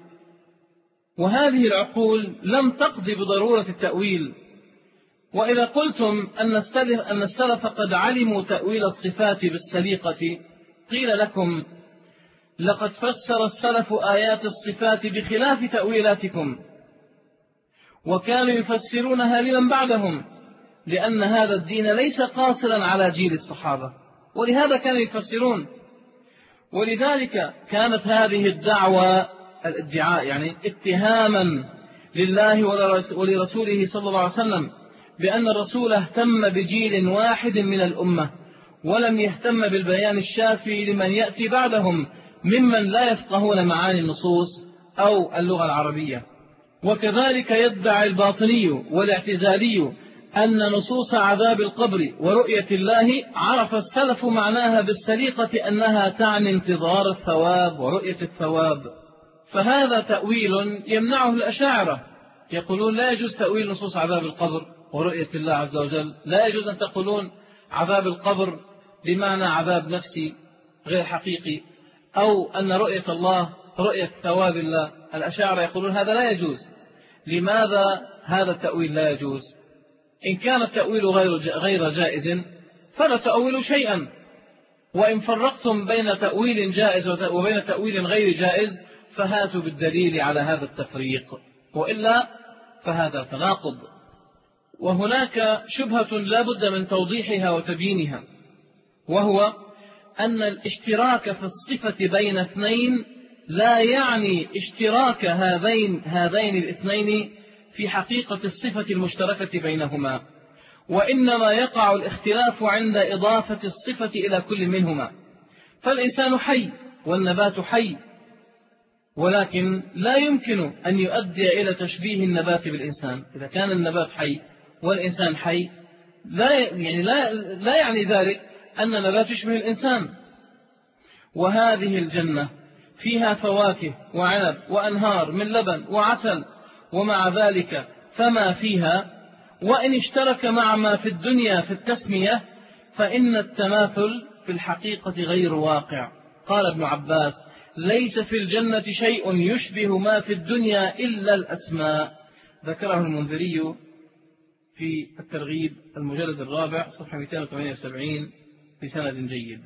وهذه العقول لم تقضي بضرورة التأويل. وإذا قلتم أن السلف, أن السلف قد علموا تأويل الصفات بالسليقة قيل لكم لقد فسر السلف آيات الصفات بخلاف تأويلاتكم، وكانوا يفسرونها لمن بعدهم، لأن هذا الدين ليس قاصرا على جيل الصحابة، ولهذا كانوا يفسرون. ولذلك كانت هذه الدعوة الادعاء يعني اتهاما لله ولرسوله صلى الله عليه وسلم بأن الرسول اهتم بجيل واحد من الأمة ولم يهتم بالبيان الشافي لمن يأتي بعدهم ممن لا يفقهون معاني النصوص أو اللغة العربية. وكذلك يدعي الباطني والاعتزالي أن نصوص عذاب القبر ورؤية الله عرف السلف معناها بالسليقة أنها تعني انتظار الثواب ورؤية الثواب، فهذا تأويل يمنعه الأشاعرة، يقولون لا يجوز تأويل نصوص عذاب القبر ورؤية الله عز وجل، لا يجوز أن تقولون عذاب القبر بمعنى عذاب نفسي غير حقيقي، أو أن رؤية الله رؤية ثواب الله. الأشاعرة يقولون هذا لا يجوز. لماذا هذا التأويل لا يجوز؟ إن كان التأويل غير جائز فلا تأويل شيئا، وإن فرقتم بين تأويل جائز وبين تأويل غير جائز فهاتوا بالدليل على هذا التفريق، وإلا فهذا تناقض. وهناك شبهة لا بد من توضيحها وتبيينها، وهو أن الاشتراك في الصفة بين اثنين لا يعني اشتراك هذين, هذين الاثنين في حقيقة الصفة المشتركة بينهما، وإنما يقع الاختلاف عند إضافة الصفة إلى كل منهما. فالإنسان حي والنبات حي، ولكن لا يمكن أن يؤدي إلى تشبيه النبات بالإنسان. إذا كان النبات حي والإنسان حي لا يعني, لا لا يعني ذلك أن النبات يشبه الإنسان. وهذه الجنة فيها فواكه وعنب وأنهار من لبن وعسل، ومع ذلك فما فيها وإن اشترك مع ما في الدنيا في التسمية فإن التماثل في الحقيقة غير واقع. قال ابن عباس ليس في الجنة شيء يشبه ما في الدنيا إلا الأسماء. ذكره المنذري في الترغيب المجلد الرابع صفحة مئتين وثمانية وسبعين بسند جيد.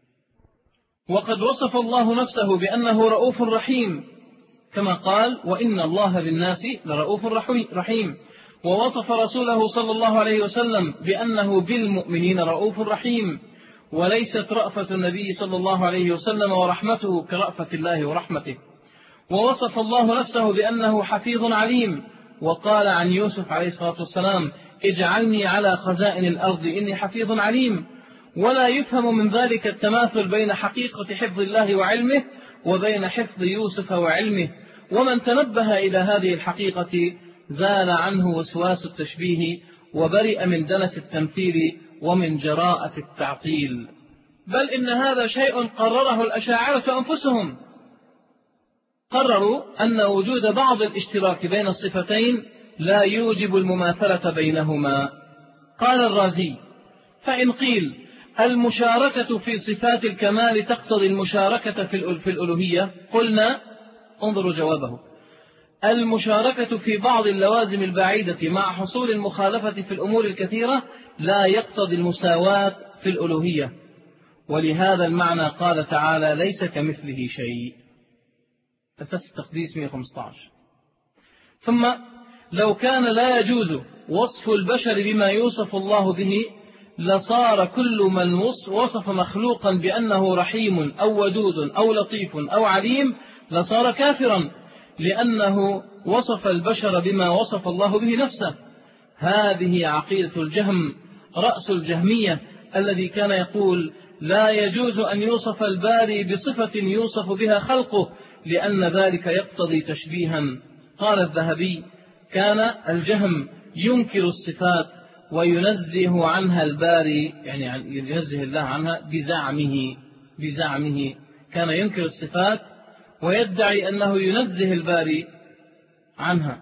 وقد وصف الله نفسه بأنه رؤوف رحيم كما قال وإن الله بالناس لرؤوف رحيم، ووصف رسوله صلى الله عليه وسلم بأنه بالمؤمنين رؤوف رحيم، وليست رأفة النبي صلى الله عليه وسلم ورحمته كرأفة الله ورحمته. ووصف الله نفسه بأنه حفيظ عليم، وقال عن يوسف عليه الصلاة والسلام اجعلني على خزائن الأرض إني حفيظ عليم. ولا يفهم من ذلك التماثل بين حقيقة حفظ الله وعلمه وبين حفظ يوسف وعلمه، ومن تنبه إلى هذه الحقيقة زال عنه وسواس التشبيه وبرئ من دنس التمثيل ومن جراءة التعطيل. بل إن هذا شيء قرره الأشاعرة أنفسهم، قرروا أن وجود بعض الاشتراك بين الصفتين لا يوجب المماثلة بينهما. قال الرازي فإن قيل المشاركة في صفات الكمال تقتضي المشاركة في الألوهية قلنا انظروا جوابه المشاركة في بعض اللوازم البعيدة مع حصول المخالفة في الأمور الكثيرة لا يقتضي المساواة في الألوهية، ولهذا المعنى قال تعالى ليس كمثله شيء. أساس التقديس مئة وخمسة عشر. ثم لو كان لا يجوز وصف البشر بما يوصف الله به لصار كل من وصف مخلوقا بأنه رحيم أو ودود أو لطيف أو عليم لصار كافرا، لأنه وصف البشر بما وصف الله به نفسه. هذه عقيدة الجهم رأس الجهمية الذي كان يقول لا يجوز أن يوصف الباري بصفة يوصف بها خلقه لأن ذلك يقتضي تشبيها. قال الذهبي كان الجهم ينكر الصفات وينزه عنها الباري، يعني ينزه الله عنها بزعمه بزعمه كان ينكر الصفات ويدعي أنه ينزه الباري عنها.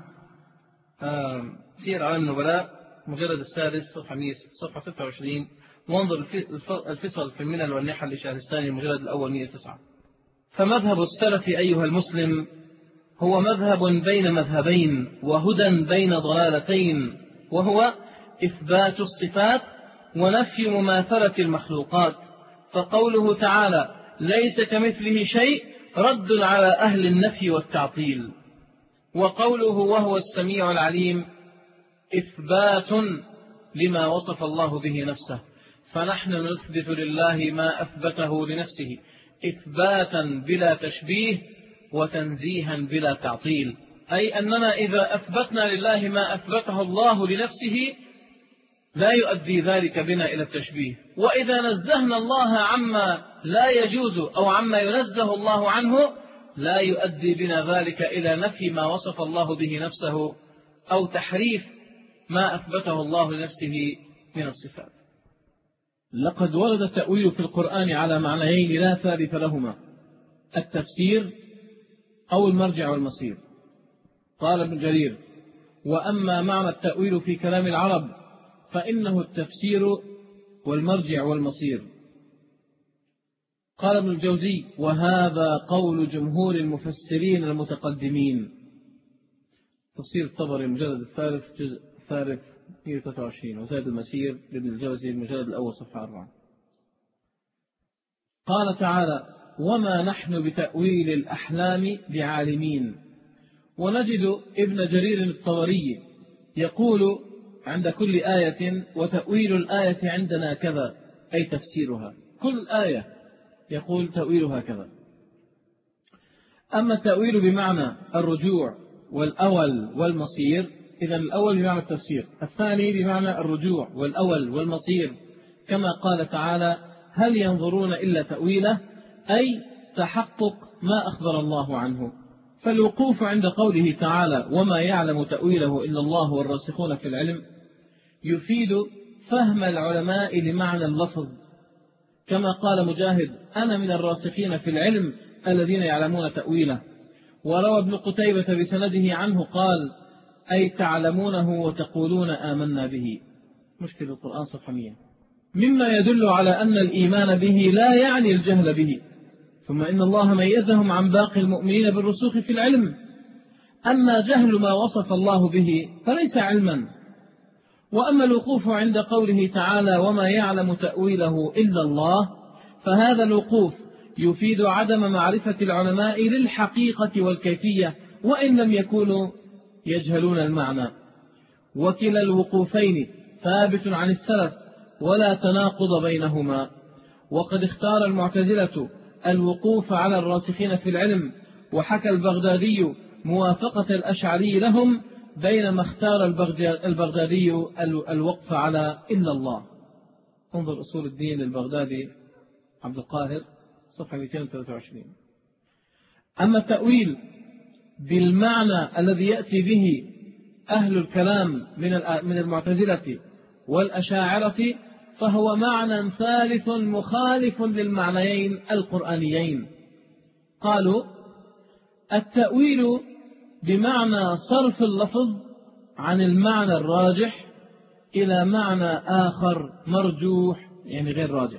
سير على النبلاء مجلد السادس صفحة ستة وعشرين، وانظر الفصل في الملل والنحل لشهرستاني المجلد الأول مئة وتسعة. فمذهب السلف أيها المسلم هو مذهب بين مذهبين وهدى بين ضلالتين، وهو إثبات الصفات ونفي مماثلة المخلوقات. فقوله تعالى ليس كمثله شيء رد على أهل النفي والتعطيل، وقوله وهو السميع العليم إثبات لما وصف الله به نفسه. فنحن نثبت لله ما أثبته لنفسه إثباتا بلا تشبيه وتنزيها بلا تعطيل، أي أننا إذا أثبتنا لله ما أثبته الله لنفسه لا يؤدي ذلك بنا إلى التشبيه، وإذا نزهنا الله عما لا يجوز أو عما ينزه الله عنه لا يؤدي بنا ذلك إلى نفي ما وصف الله به نفسه أو تحريف ما أثبته الله لنفسه من الصفات. لقد ورد التأويل في القرآن على معنيين لا ثالث لهما: التفسير أو المرجع والمصير. قال ابن جرير: وأما معنى التأويل في كلام العرب فإنه التفسير والمرجع والمصير. قال ابن الجوزي: وهذا قول جمهور المفسرين المتقدمين. تفسير الطبري المجلد الثالث جزء الثالث مئة وثلاثة وعشرين، وزاد المسير لابن الجوزي المجلد الأول صفحة أربعة. قال تعالى: وما نحن بتأويل الأحلام بعالمين. ونجد ابن جرير الطبري يقول عند كل آية: وتأويل الآية عندنا كذا، أي تفسيرها. كل آية يقول تأويلها كذا. أما التأويل بمعنى الرجوع والأول والمصير، إذن الأول بمعنى التفسير، الثاني بمعنى الرجوع والأول والمصير، كما قال تعالى: هل ينظرون إلا تأويله، أي تحقق ما أخبر الله عنه. فالوقوف عند قوله تعالى: وما يعلم تأويله إلا الله والراسخون في العلم، يفيد فهم العلماء لمعنى اللفظ، كما قال مجاهد: أنا من الراسخين في العلم الذين يعلمون تأويله. وروى ابن قتيبة بسنده عنه قال: أي تعلمونه وتقولون آمنا به. مشكل القرآن صفحة مئة. مما يدل على أن الإيمان به لا يعني الجهل به. ثم إن الله ميزهم عن باقي المؤمنين بالرسوخ في العلم. أما جهل ما وصف الله به فليس علما. وأما الوقوف عند قوله تعالى: وما يعلم تأويله إلا الله، فهذا الوقوف يفيد عدم معرفة العلماء للحقيقة والكيفية، وإن لم يكونوا يجهلون المعنى. وكلا الوقوفين ثابت عن السلف ولا تناقض بينهما. وقد اختار المعتزلة الوقوف على الراسخين في العلم، وحكى البغدادي موافقة الأشعري لهم، بينما اختار البغدادي الوقف على إلا الله. انظر أصول الدين للبغدادي عبد القاهر صفحة مئتين وثلاثة وعشرين. أما التأويل بالمعنى الذي يأتي به أهل الكلام من المعتزلة والأشاعرة فهو معنى ثالث مخالف للمعنيين القرآنيين. قالوا: التأويل بمعنى صرف اللفظ عن المعنى الراجح إلى معنى آخر مرجوح، يعني غير راجح،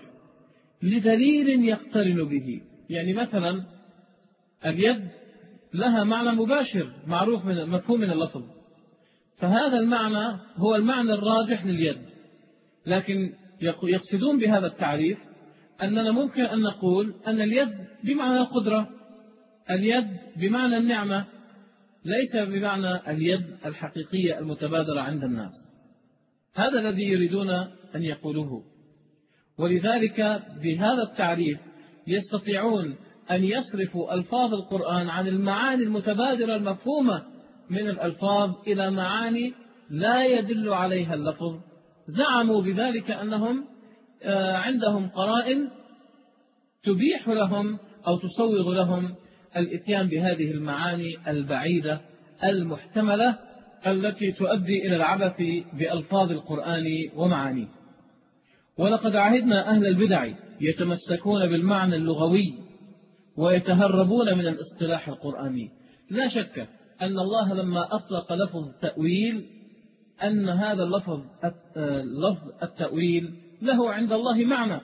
لدليل يقترن به. يعني مثلا اليد لها معنى مباشر معروف من مفهوم من اللفظ، فهذا المعنى هو المعنى الراجح لليد، لكن يقصدون بهذا التعريف أننا ممكن أن نقول أن اليد بمعنى القدرة، اليد بمعنى النعمة، ليس بمعنى اليد الحقيقية المتبادرة عند الناس. هذا الذي يريدون أن يقولوه. ولذلك بهذا التعريف يستطيعون أن يصرفوا ألفاظ القرآن عن المعاني المتبادرة المفهومة من الألفاظ إلى معاني لا يدل عليها اللفظ. زعموا بذلك أنهم عندهم قرائن تبيح لهم أو تسوغ لهم الإتيان بهذه المعاني البعيدة المحتملة التي تؤدي إلى العبث بألفاظ القرآن ومعانيه. ولقد عهدنا أهل البدع يتمسكون بالمعنى اللغوي ويتهربون من الاصطلاح القرآني. لا شك أن الله لما أطلق لفظ التأويل أن هذا اللفظ لفظ التأويل له عند الله معنى،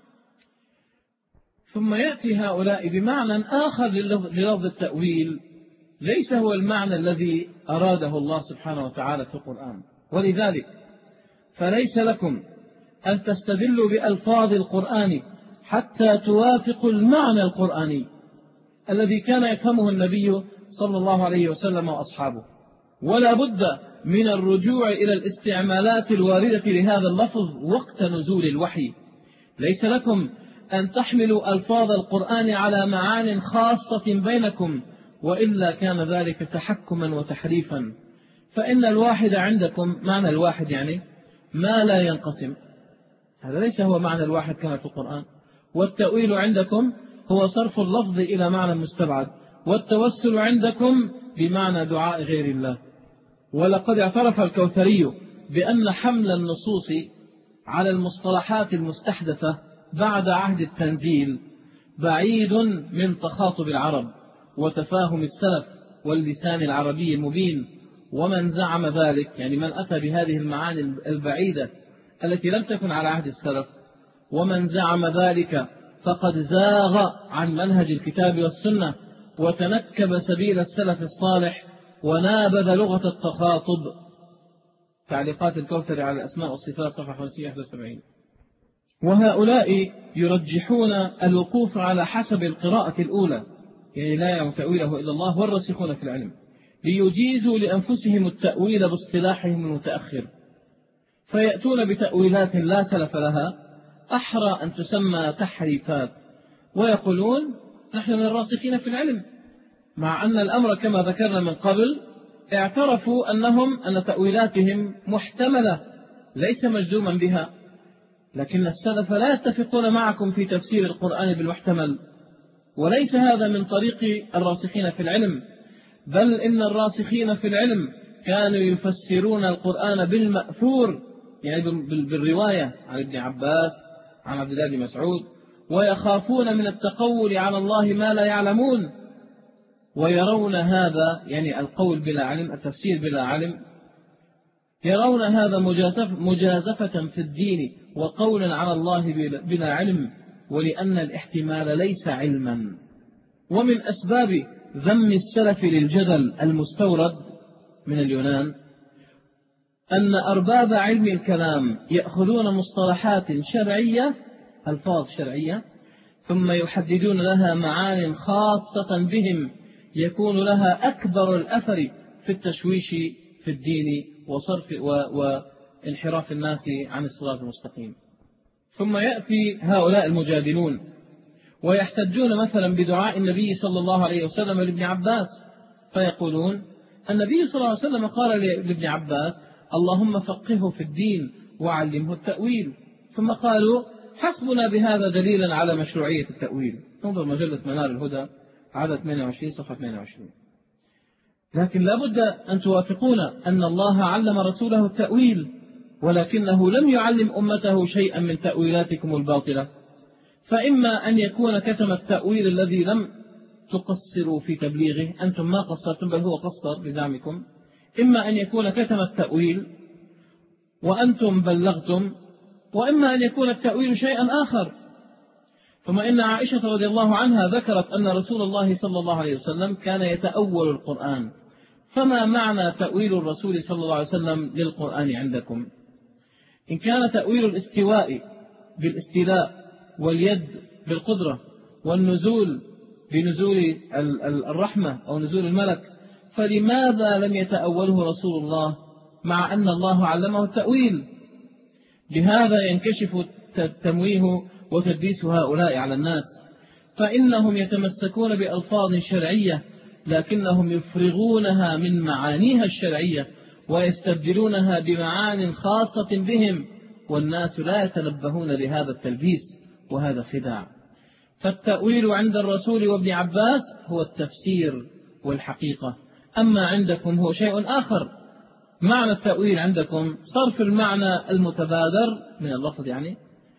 ثم يأتي هؤلاء بمعنى آخر للفظ التأويل ليس هو المعنى الذي أراده الله سبحانه وتعالى في القرآن. ولذلك فليس لكم أن تستدلوا بألفاظ القرآن حتى توافقوا المعنى القرآني الذي كان يفهمه النبي صلى الله عليه وسلم وأصحابه. ولا بد من الرجوع إلى الاستعمالات الواردة لهذا اللفظ وقت نزول الوحي. ليس لكم أن تحملوا ألفاظ القرآن على معان خاصة بينكم، وإلا كان ذلك تحكما وتحريفا. فإن الواحد عندكم، معنى الواحد يعني ما لا ينقسم، هذا ليس هو معنى الواحد كما في القرآن. والتأويل عندكم هو صرف اللفظ إلى معنى مستبعد، والتوسل عندكم بمعنى دعاء غير الله. ولقد اعترف الكوثري بأن حمل النصوص على المصطلحات المستحدثة بعد عهد التنزيل بعيد من تخاطب العرب وتفاهم السلف واللسان العربي المبين. ومن زعم ذلك، يعني من أتى بهذه المعاني البعيدة التي لم تكن على عهد السلف، ومن زعم ذلك فقد زاغ عن منهج الكتاب والسنة وتنكب سبيل السلف الصالح ونابذ لغة التخاطب. تعليقات الكوثري على الأسماء والصفات صفحة خمسمائة وواحد وسبعين. وهؤلاء يرجحون الوقوف على حسب القراءة الأولى، يعني لا يعلم تأويله إلا الله والراسخون في العلم، ليجيزوا لأنفسهم التأويل باصطلاحهم المتأخر، فيأتون بتأويلات لا سلف لها أحرى أن تسمى تحريفات، ويقولون نحن من الراسخين في العلم، مع أن الأمر كما ذكرنا من قبل اعترفوا أنهم أن تأويلاتهم محتملة ليس مجزوما بها. لكن السلف لا يتفقون معكم في تفسير القرآن بالمحتمل، وليس هذا من طريق الراسخين في العلم، بل إن الراسخين في العلم كانوا يفسرون القرآن بالمأثور، يعني بالرواية عن ابن عباس عن عبد الله بن مسعود، ويخافون من التقول على الله ما لا يعلمون، ويرون هذا يعني القول بلا علم، التفسير بلا علم، يرون هذا مجازفة في الدين وقولا على الله بلا علم، ولأن الاحتمال ليس علما. ومن أسباب ذم السلف للجدل المستورد من اليونان أن أرباب علم الكلام يأخذون مصطلحات شرعية، ألفاظ شرعية، ثم يحددون لها معان خاصة بهم يكون لها أكبر الأثر في التشويش في الدين وصرف وانحراف الناس عن الصراط المستقيم. ثم يأتي هؤلاء المجادلون ويحتجون مثلا بدعاء النبي صلى الله عليه وسلم لابن عباس، فيقولون النبي صلى الله عليه وسلم قال لابن عباس اللهم فقهه في الدين وعلمه التأويل، ثم قالوا حسبنا بهذا دليلا على مشروعية التأويل. انظر مجلة منار الهدى عدد ثمانية وعشرين صفحة ثمانية وعشرين. لكن لا بد أن توافقون أن الله علم رسوله التأويل، ولكنه لم يعلم أمته شيئا من تأويلاتكم الباطلة. فإما أن يكون كتم التأويل الذي لم تقصروا في تبليغه، أنتم ما قصرتم بل هو قصر بزعمكم، إما أن يكون كتم التأويل وأنتم بلغتم، وإما أن يكون التأويل شيئا آخر. ثم إن عائشة رضي الله عنها ذكرت أن رسول الله صلى الله عليه وسلم كان يتأول القرآن، فما معنى تأويل الرسول صلى الله عليه وسلم للقرآن عندكم؟ إن كان تأويل الاستواء بالاستيلاء واليد بالقدرة والنزول بنزول الرحمة أو نزول الملك، فلماذا لم يتأوله رسول الله مع أن الله علمه التأويل؟ بهذا ينكشف تمويه وتدليس هؤلاء على الناس، فإنهم يتمسكون بألفاظ شرعية لكنهم يفرغونها من معانيها الشرعية ويستبدلونها بمعان خاصة بهم، والناس لا يتنبهون لهذا التلبيس، وهذا خداع. فالتأويل عند الرسول وابن عباس هو التفسير والحقيقة، أما عندكم هو شيء آخر. معنى التأويل عندكم صرف المعنى المتبادر من اللفظ يعني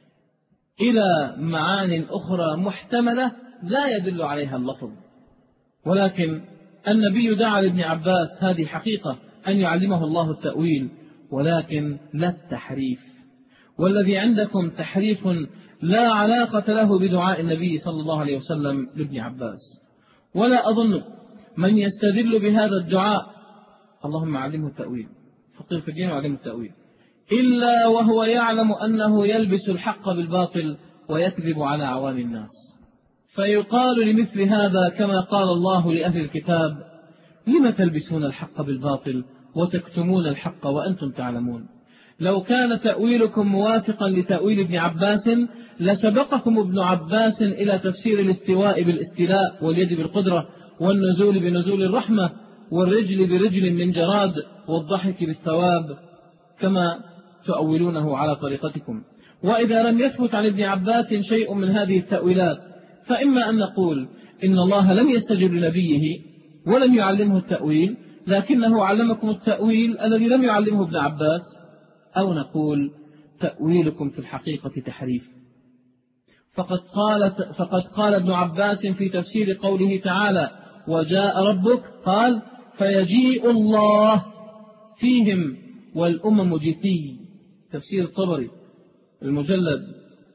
إلى معان أخرى محتملة لا يدل عليها اللفظ، ولكن النبي دعا لابن عباس، هذه حقيقة، أن يعلمه الله التأويل، ولكن لا التحريف. والذي عندكم تحريف لا علاقة له بدعاء النبي صلى الله عليه وسلم لابن عباس. ولا أظن من يستدل بهذا الدعاء اللهم علمه التأويل، فقير في الدين وعلمه التأويل، إلا وهو يعلم أنه يلبس الحق بالباطل ويكذب على عوام الناس. فيقال لمثل هذا كما قال الله لأهل الكتاب: لم تلبسون الحق بالباطل وتكتمون الحق وأنتم تعلمون. لو كان تأويلكم موافقا لتأويل ابن عباس لسبقكم ابن عباس إلى تفسير الاستواء بالاستيلاء، واليد بالقدرة، والنزول بنزول الرحمة، والرجل برجل من جراد، والضحك بالثواب، كما تؤولونه على طريقتكم. وإذا لم يثبت عن ابن عباس شيء من هذه التأويلات، فإما أن نقول إن الله لم يستجب لنبيه ولم يعلمه التأويل، لكنه علمكم التأويل الذي لم يعلمه ابن عباس، أو نقول تأويلكم في الحقيقة تحريف. فقد قال, فقد قال ابن عباس في تفسير قوله تعالى: وجاء ربك، قال: فيجيء الله فيهم والأمم جثي. تفسير الطبري المجلد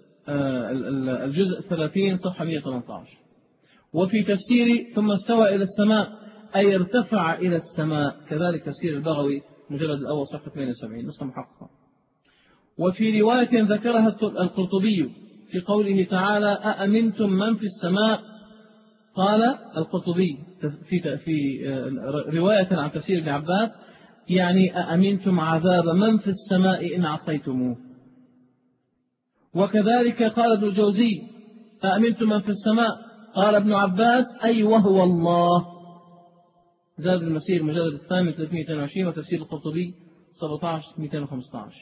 الجزء ثلاثين صفحة مئة وثمانية عشر. وفي تفسير ثم استوى إلى السماء أي ارتفع إلى السماء، كذلك تفسير البغوي المجلد الأول صفحة ثمانية وسبعين نسخة محققة. وفي رواية ذكرها القرطبي في قوله تعالى: أأمنتم من في السماء، قال القرطبي في في رواية عن تفسير ابن عباس يعني أأمنتم عذاب من في السماء إن عصيتموه. وكذلك قال ابن الجوزي: أأمنتم من في السماء، قال ابن عباس: أي وهو الله. زاد المسير مجلد الثامن ثلاثمئة واثنين وعشرين، وتفسير القرطبي سبعة عشر مئتين وخمسة عشر.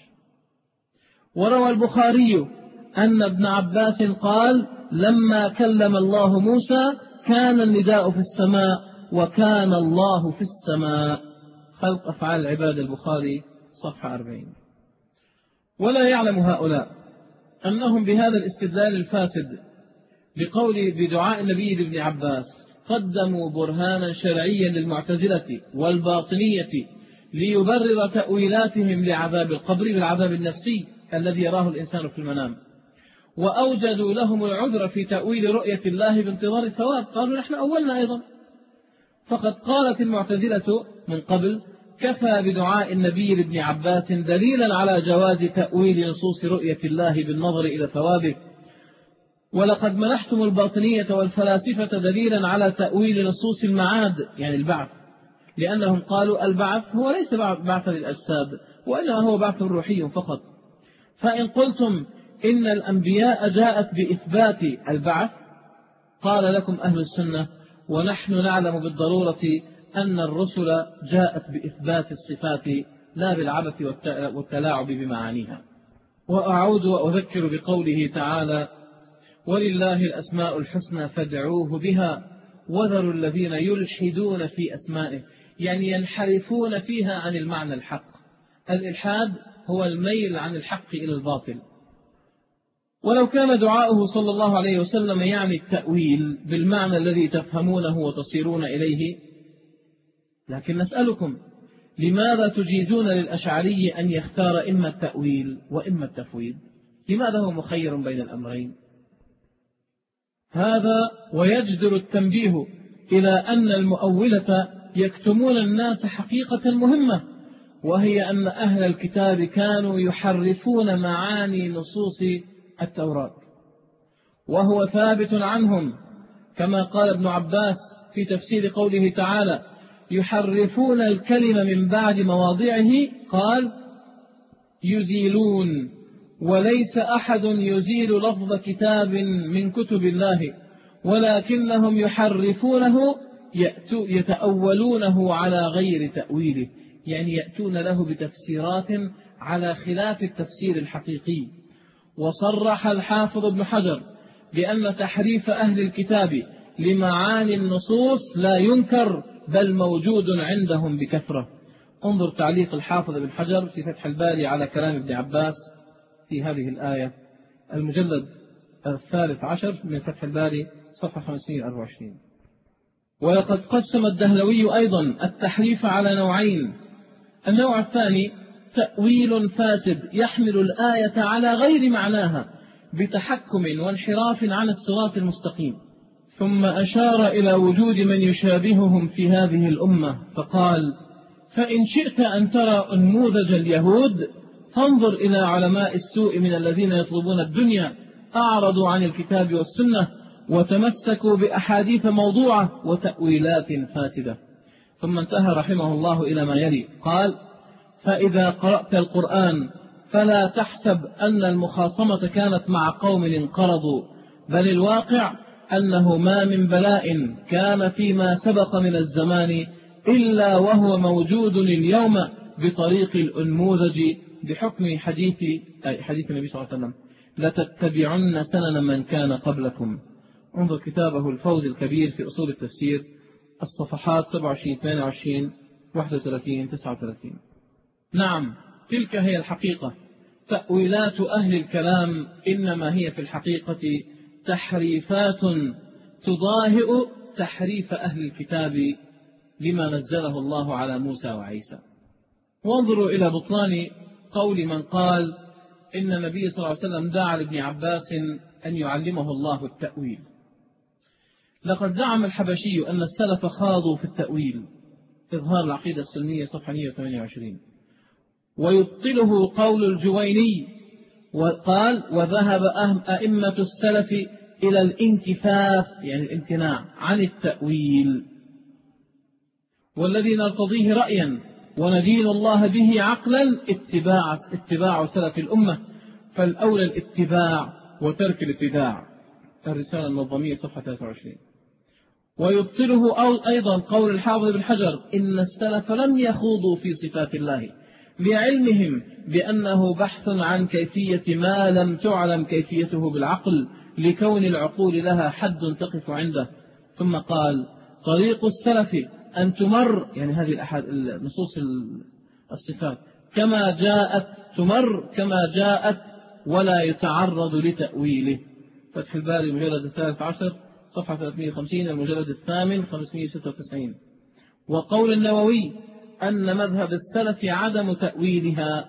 وروى البخاري أن ابن عباس قال: لما كلم الله موسى كان النداء في السماء وكان الله في السماء. خلق أفعال العباد، البخاري صفحة أربعين. ولا يعلم هؤلاء أنهم بهذا الاستدلال الفاسد بقول بدعاء النبي لابن عباس قدموا برهانا شرعيا للمعتزلة والباطنية ليبرر تأويلاتهم لعذاب القبر بالعذاب النفسي الذي يراه الإنسان في المنام، وأوجدوا لهم العذر في تأويل رؤية الله بانتظار الثواب. قالوا: نحن أولنا أيضا. فقد قالت المعتزلة من قبل: كفى بدعاء النبي لابن عباس دليلا على جواز تأويل نصوص رؤية الله بالنظر إلى ثوابه. ولقد منحتم الباطنية والفلاسفة دليلا على تأويل نصوص المعاد يعني البعث، لأنهم قالوا البعث هو ليس بعث للأجساد وإنما هو بعث روحي فقط. فإن قلتم إن الأنبياء جاءت بإثبات البعث، قال لكم أهل السنة: ونحن نعلم بالضرورة أن الرسل جاءت بإثبات الصفات لا بالعبث والتلاعب بمعانيها. وأعود وأذكر بقوله تعالى: ولله الأسماء الحسنى فادعوه بها وذروا الذين يلحدون في أسمائه، يعني ينحرفون فيها عن المعنى الحق. الإلحاد هو الميل عن الحق إلى الباطل. ولو كان دعاؤه صلى الله عليه وسلم يعني التأويل بالمعنى الذي تفهمونه وتصيرون إليه، لكن نسألكم: لماذا تجيزون للأشعري أن يختار إما التأويل وإما التفويض؟ لماذا هو مخير بين الأمرين؟ هذا ويجدر التنبيه إلى أن المؤولة يكتمون الناس حقيقة مهمة، وهي أن أهل الكتاب كانوا يحرفون معاني نصوص التوراة، وهو ثابت عنهم كما قال ابن عباس في تفسير قوله تعالى: يحرفون الكلمة من بعد مواضعه، قال: يزيلون وليس أحد يزيل لفظ كتاب من كتب الله، ولكنهم يحرفونه يتأولونه على غير تأويله، يعني يأتون له بتفسيرات على خلاف التفسير الحقيقي. وصرح الحافظ ابن حجر بأن تحريف أهل الكتاب لمعاني النصوص لا ينكر بل موجود عندهم بكثرة. انظر تعليق الحافظ ابن حجر في فتح الباري على كلام ابن عباس في هذه الآية، المجلد الثالث عشر من فتح الباري صفحة خمسمائة وأربعة وعشرين. ولقد قسم الدهلوي أيضا التحريف على نوعين. النوع الثاني تأويل فاسد يحمل الآية على غير معناها بتحكم وانحراف عن الصراط المستقيم. ثم أشار إلى وجود من يشابههم في هذه الأمة فقال: فإن شئت أن ترى أنموذج اليهود فانظر إلى علماء السوء من الذين يطلبون الدنيا، أعرضوا عن الكتاب والسنة وتمسكوا بأحاديث موضوعة وتأويلات فاسدة. ثم انتهى رحمه الله إلى ما يلي، قال: فإذا قرأت القرآن فلا تحسب أن المخاصمة كانت مع قوم انقرضوا، بل الواقع أنه ما من بلاء كان فيما سبق من الزمان إلا وهو موجود اليوم بطريق الأنموذج بحكم حديث أي حديث النبي صلى الله عليه وسلم: لتتبعن سنن من كان قبلكم. انظر كتابه الفوز الكبير في أصول التفسير، الصفحات سبعة وعشرين ثمانية وعشرين واحد وثلاثين تسعة وثلاثين. نعم، تلك هي الحقيقة. تأويلات أهل الكلام إنما هي في الحقيقة تحريفات تضاهئ تحريف أهل الكتاب لما نزله الله على موسى وعيسى. وانظروا إلى بطلان قول من قال إن النبي صلى الله عليه وسلم دعا لابن عباس أن يعلمه الله التأويل. لقد زعم الحبشي أن السلف خاضوا في التأويل، إظهار العقيدة السنية صفحة مئة وثمانية وعشرين. ويبطله قول الجويني وقال: وذهب أئمة السلف إلى الانكفاف، يعني الامتناع عن التأويل، والذي نرتضيه رأيا وندين الله به عقلا اتباع, اتباع سلف الأمة، فالأولى الاتباع وترك الابتداع. الرسالة النظامية صفحة ثلاثة وعشرين. ويبطله أيضا قول الحافظ بن حجر: إن السلف لم يخوضوا في صفات الله لعلمهم بأنه بحث عن كيفية ما لم تعلم كيفيته بالعقل، لكون العقول لها حد تقف عنده. ثم قال: طريق السلف أن تمر، يعني هذه النصوص الصفات كما جاءت، تمر كما جاءت ولا يتعرض لتأويله. فتح الباري المجلد الثالث عشر صفحة ثلاثمائة وخمسين، المجلد الثامن خمسمائة وستة وتسعين. وقول النووي أن مذهب السلف عدم تأويلها،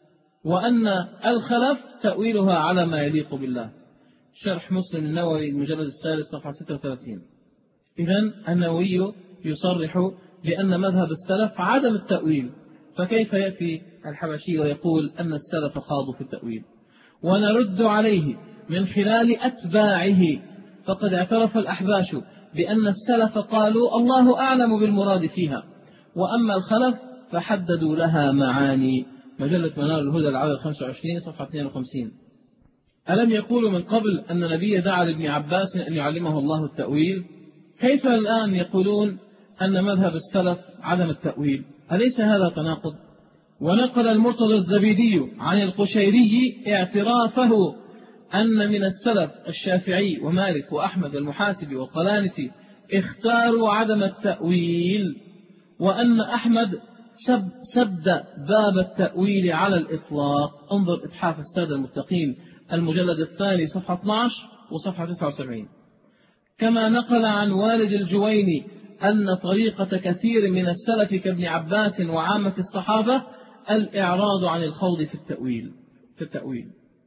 وأن الخلف تأويلها على ما يليق بالله. شرح مسلم النووي المجلد الثالث صفحة ستة وثلاثين. إذن النووي يصرح بأن مذهب السلف عدم التأويل، فكيف يأتي الحبشي ويقول أن السلف خاضوا في التأويل؟ ونرد عليه من خلال أتباعه، فقد اعترف الأحباش بأن السلف قالوا الله أعلم بالمراد فيها، وأما الخلف فحددوا لها معاني. مجلة منار الهدى العدد خمسة وعشرين صفحة اثنين وخمسين. ألم يقولوا من قبل أن النبي دعا لابن عباس أن يعلمه الله التأويل؟ كيف الآن يقولون أن مذهب السلف عدم التأويل؟ أليس هذا تناقض؟ ونقل المرتضى الزبيدي عن القشيري اعترافه أن من السلف الشافعي ومالك وأحمد والمحاسب والقلانسي اختاروا عدم التأويل، وأن أحمد سب سد باب التأويل على الإطلاق. انظر إتحاف السادة المتقين المجلد الثاني صفحة اثني عشر وصفحة تسعة وسبعين. كما نقل عن والد الجويني أن طريقة كثير من السلف كابن عباس وعامة الصحابة الإعراض عن الخوض في التأويل في التأويل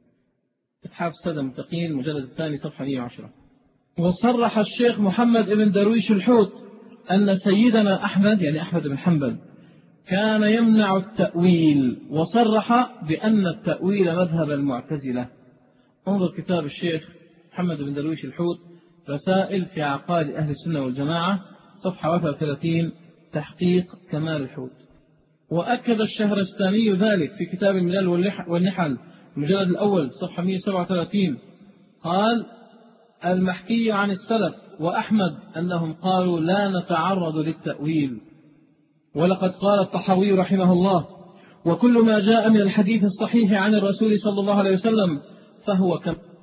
إتحاف السادة المتقين المجلد الثاني صفحة مئة وعشرة. وصرح الشيخ محمد بن درويش الحوت أن سيدنا أحمد، يعني أحمد بن حنبل، كان يمنع التأويل، وصرح بأن التأويل مذهب المعتزلة. انظر كتاب الشيخ محمد بن درويش الحوت، رسائل في عقائد أهل السنة والجماعة، صفحة واحد وثلاثين، تحقيق كمال الحوت. وأكد الشهرستاني ذلك في كتاب الملل والنحل المجلد الأول صفحة مئة وسبعة وثلاثين قال: المحكي عن السلف وأحمد أنهم قالوا لا نتعرض للتأويل. ولقد قال الطحاوي رحمه الله: وكل ما جاء من الحديث الصحيح عن الرسول صلى الله عليه وسلم فهو كما